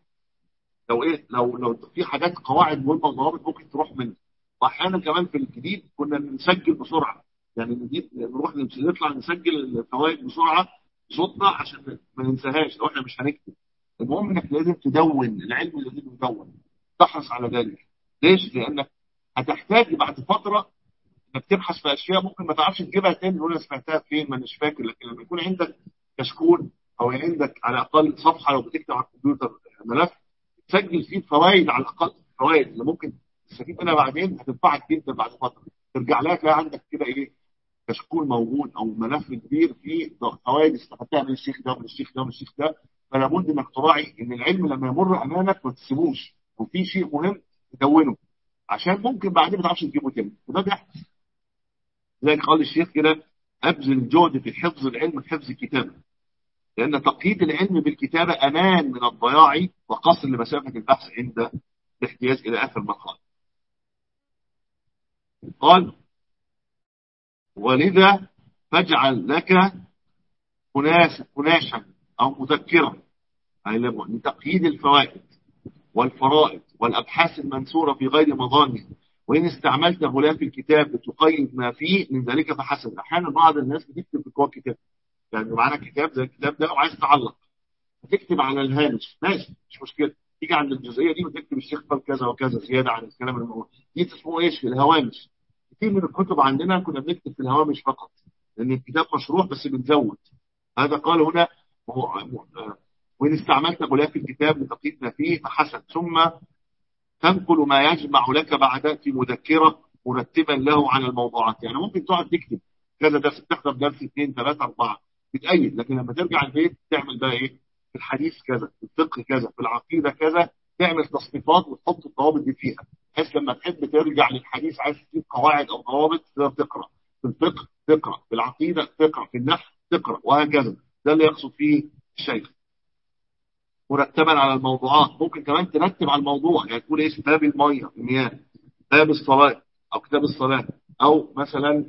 لو في حاجات قواعد مهمه وضوابط ممكن تروح منك. واحيانا كمان في الجديد كنا نسجل بسرعه، يعني الجديد نروح نطلع نسجل الفوائد بسرعه صوتنا عشان ما ننساهاش لو احنا مش هنكتب. المهم انك لازم تدون العلم، لازم تدون، تحرص على ذلك. ليش؟ لانك هتحتاج بعد فتره انك تبحث في اشياء ممكن ما تعرفش تجيبها تاني، ولا سمعتها فين ما مش فاكر. لكن لما يكون عندك كشكول او عندك على الاقل صفحه لو بتكتب على الكمبيوتر ملف تسجل فيه الفوائد، على الاقل الفوائد اللي ممكن تستفيد منها بعدين هتنفعك جدا بعد فتره، ترجع لها تلاقي عندك كده ايه، كشكول موجود او ملف كبير فيه فوائد استفدتها من الشيخ ده ومن الشيخ ده ومن الشيخ ده. فلا بد انك تراعي ان العلم لما يمر امامك ما تسيبوش، وفي شيء مهم تدونه عشان ممكن بعدين ما تعرفش تجيبه تاني، وده بيحصل. زي قال الشيخ كده: ابذل جهد في حفظ العلم حفظ الكتابه، لان تقييد العلم بالكتابه امان من الضياع وقصر لمسافه البحث عند الاحتياج الى اخر مقال. قال: ولذا فاجعل لك كناشا او مذكرا لتقييد الفوائد والفرائض والابحاث المنثوره في غير مظانه، وان استعملت غلاف الكتاب لتقيد ما فيه من ذلك فحسب. احيانا بعض الناس بتكتب في قوى الكتاب، يعني معانا كتاب زي الكتاب ده وعايز تعلق، هتكتب على الهامش ماشي مش مشكله، تيجي عند الجزئيه دي وتكتب الشيخ قال كذا وكذا زياده عن الكلام الموجود. دي اسمه ايش؟ في الهوامش. كتير من الكتب عندنا كنا بنكتب في الهوامش فقط، لان الكتاب مشروح بس بنزود. هذا قال هنا: وإن استعملت غلاف الكتاب لتقييد ما فيه فحسن، ثم تنقل ما يجمع لك بعد في مذكرة مرتبا له على الموضوعات. يعني ممكن تقعد تكتب كذا درس، تحضر درس 2 3 4 بتأيد، لكن لما ترجع البيت تعمل بقى ايه؟ في الحديث كذا، في الفقه كذا، في العقيدة كذا، تعمل تصنيفات وتحط الضوابط دي فيها، بحيث لما تحب ترجع للحديث عايز تجيب قواعد او ضوابط تقدر تقرا. في الفقه تقرا، في العقيدة تقرا، في النحو تقرا، وهكذا. ده اللي يقصد فيه الشيخ. مرتبا على الموضوعات، ممكن كمان ترتب على الموضوع، يعني تقول ايش؟ باب المياه، باب الصلاه او كتاب الصلاه، او مثلا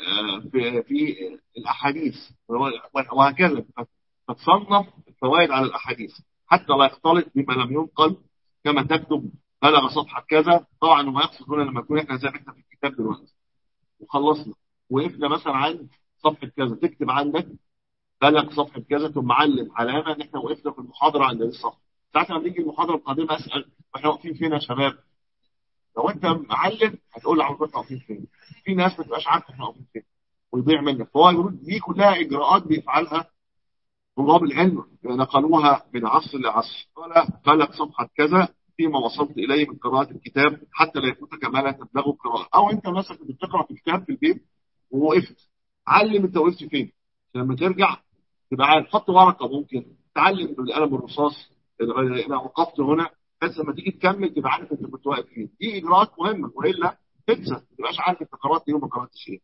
في الاحاديث وهكذا. فتصنف الفوائد على الاحاديث حتى لا يختلط بما لم ينقل، كما تكتب بلغ صفحه كذا. طبعا ما يقصد هنا لما يكون احنا زي ما احنا في الكتاب دلوقتي وخلصنا وقفنا مثلا عند صفحه كذا، تكتب عندك بلغ صفحه كذا ثم معلم علامه ان احنا وقفنا في المحاضره عند الصفحه. ساعتها لما تيجي المحاضره القادمه اسال احنا واقفين فين يا شباب؟ لو انت معلم هتقول لي احنا واقفين فين. في ناس ما تبقاش عارفه احنا واقفين فين ويضيع منك. فهو يقول دي كلها اجراءات بيفعلها طلاب العلم، نقلوها من عصر لعصر. قال بلغ صفحه كذا فيما وصلت اليه من قراءه الكتاب حتى لا يفوتك ما لا تبلغه قراءه. او انت مثلا بتقرا في كتاب في البيت ووقفت، علم انت وقفت فين لما ترجع تبقى عارف. حط ورقه، ممكن تعلم بالقلم الرصاص انا وقفت هنا، بس لما تيجي تكمل تبقى عارف انت كنت واقف فين. دي اجراءات مهمه، والا تنسى، ما تبقاش عارف انت قرات ايه وما قراتش ايه.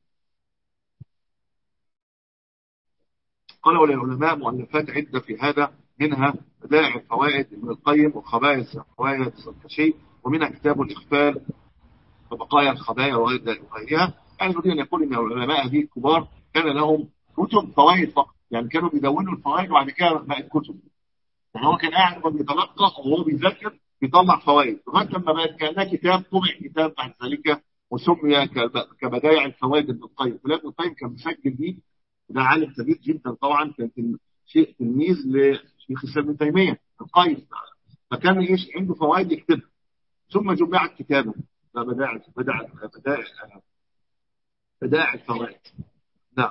قال وللعلماء مؤلفات عدة في هذا، منها بدائع الفوائد ابن القيم، وخبائث فوائد الزركشي، ومنها كتاب الإخفال وبقايا الخبايا وغيرها. يعني يريد أن يقول أن العلماء هذه الكبار كان لهم كتب فوائد فقط، يعني كانوا بيدونوا الفوائد وبعد كده بقت كتب. يعني هو كان قاعد وهو بيتلقى وهو بيذاكر بيطلع فوائد لغايه لما بقت كانها كتاب، طبع كتاب بعد ذلك وسمي كبدائع الفوائد ابن القيم. ابن القيم كان مسجل بيه، ده عالم كبير جدا طبعا، كان شيء تلميذ لشيخ الاسلام ابن تيميه القيم، فكان ايش عنده فوائد يكتبها، ثم جمعت كتابا. ده بدائع الفوائد. نعم.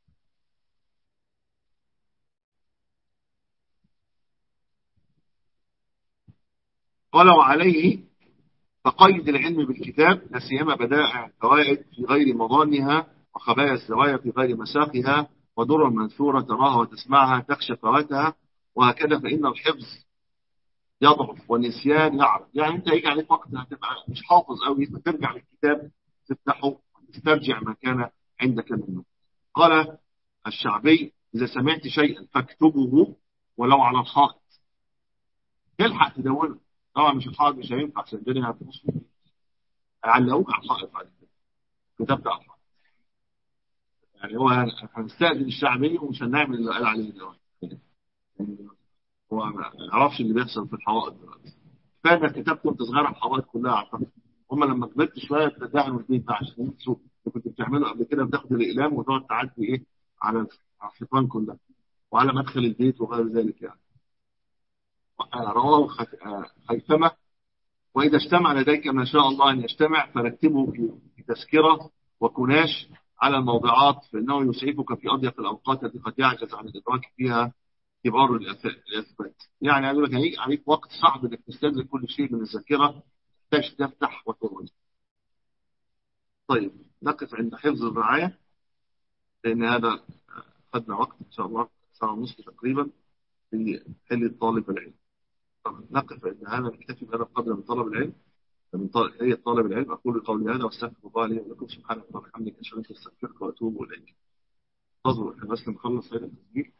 قال وعليه فقيد العلم بالكتاب، لا سيما بدائع الفوائد في غير مضانها، وخبايا الزوايا في غير مساقها، ودرر منثورة تراها وتسمعها تخشى فواتها، وهكذا. فإن الحفظ يضعف والنسيان يعرض. يعني أنت هيجي عليك وقت هتبقى مش حافظ قوي، فترجع للكتاب تفتحه تسترجع ما كان عندك منه. قال الشعبي إذا سمعت شيئا فاكتبه ولو على الحائط، تلحق تدونه. طبعا مش الحائط مش هينفع عشان الدنيا هتبص، علقوه على الحائط بعد كده، كتبت على الحائط. يعني هو هنستأذن الشعبي ومش هنعمل اللي قال عليه دلوقتي. يعني هو ما يعرفش اللي بيحصل في الحوائط دلوقتي. كفايه انك كتبت وانت صغير على الحوائط كلها اعتقد. هم لما كبرت شويه تدعموا البيت بقى عشان ينسوا اللي كنت بتعمله قبل كده، بتاخد الاقلام وتقعد تعدي ايه على الحيطان كلها وعلى مدخل البيت وغير ذلك يعني. رواه خيثمة. وإذا اجتمع لديك ما شاء الله أن يجتمع فرتبه في تذكرة وكناش على الموضوعات، فإنه يسعفك في أضيق الأوقات التي قد يعجز عن الإدراك فيها كبار الأثبات. يعني أقول لك هيجي عليك وقت صعب إنك تستدرك كل شيء من الذاكرة، تحتاج تفتح وترجع. طيب نقف عند حفظ الرعاية، لأن هذا خدنا وقت إن شاء الله ساعة ونصف تقريبا في حل طالب العلم. طب نقف عند هذا، نكتفي بهذا القدر من طلب العلم. هي طالب العلم. أقول قولي هذا واستغفر الله لي ولكم، سبحانك اللهم وبحمدك أشهد أن لا إله إلا أنت أستغفرك وأتوب إليك. انتظروا احنا بس نخلص هذا التسجيل.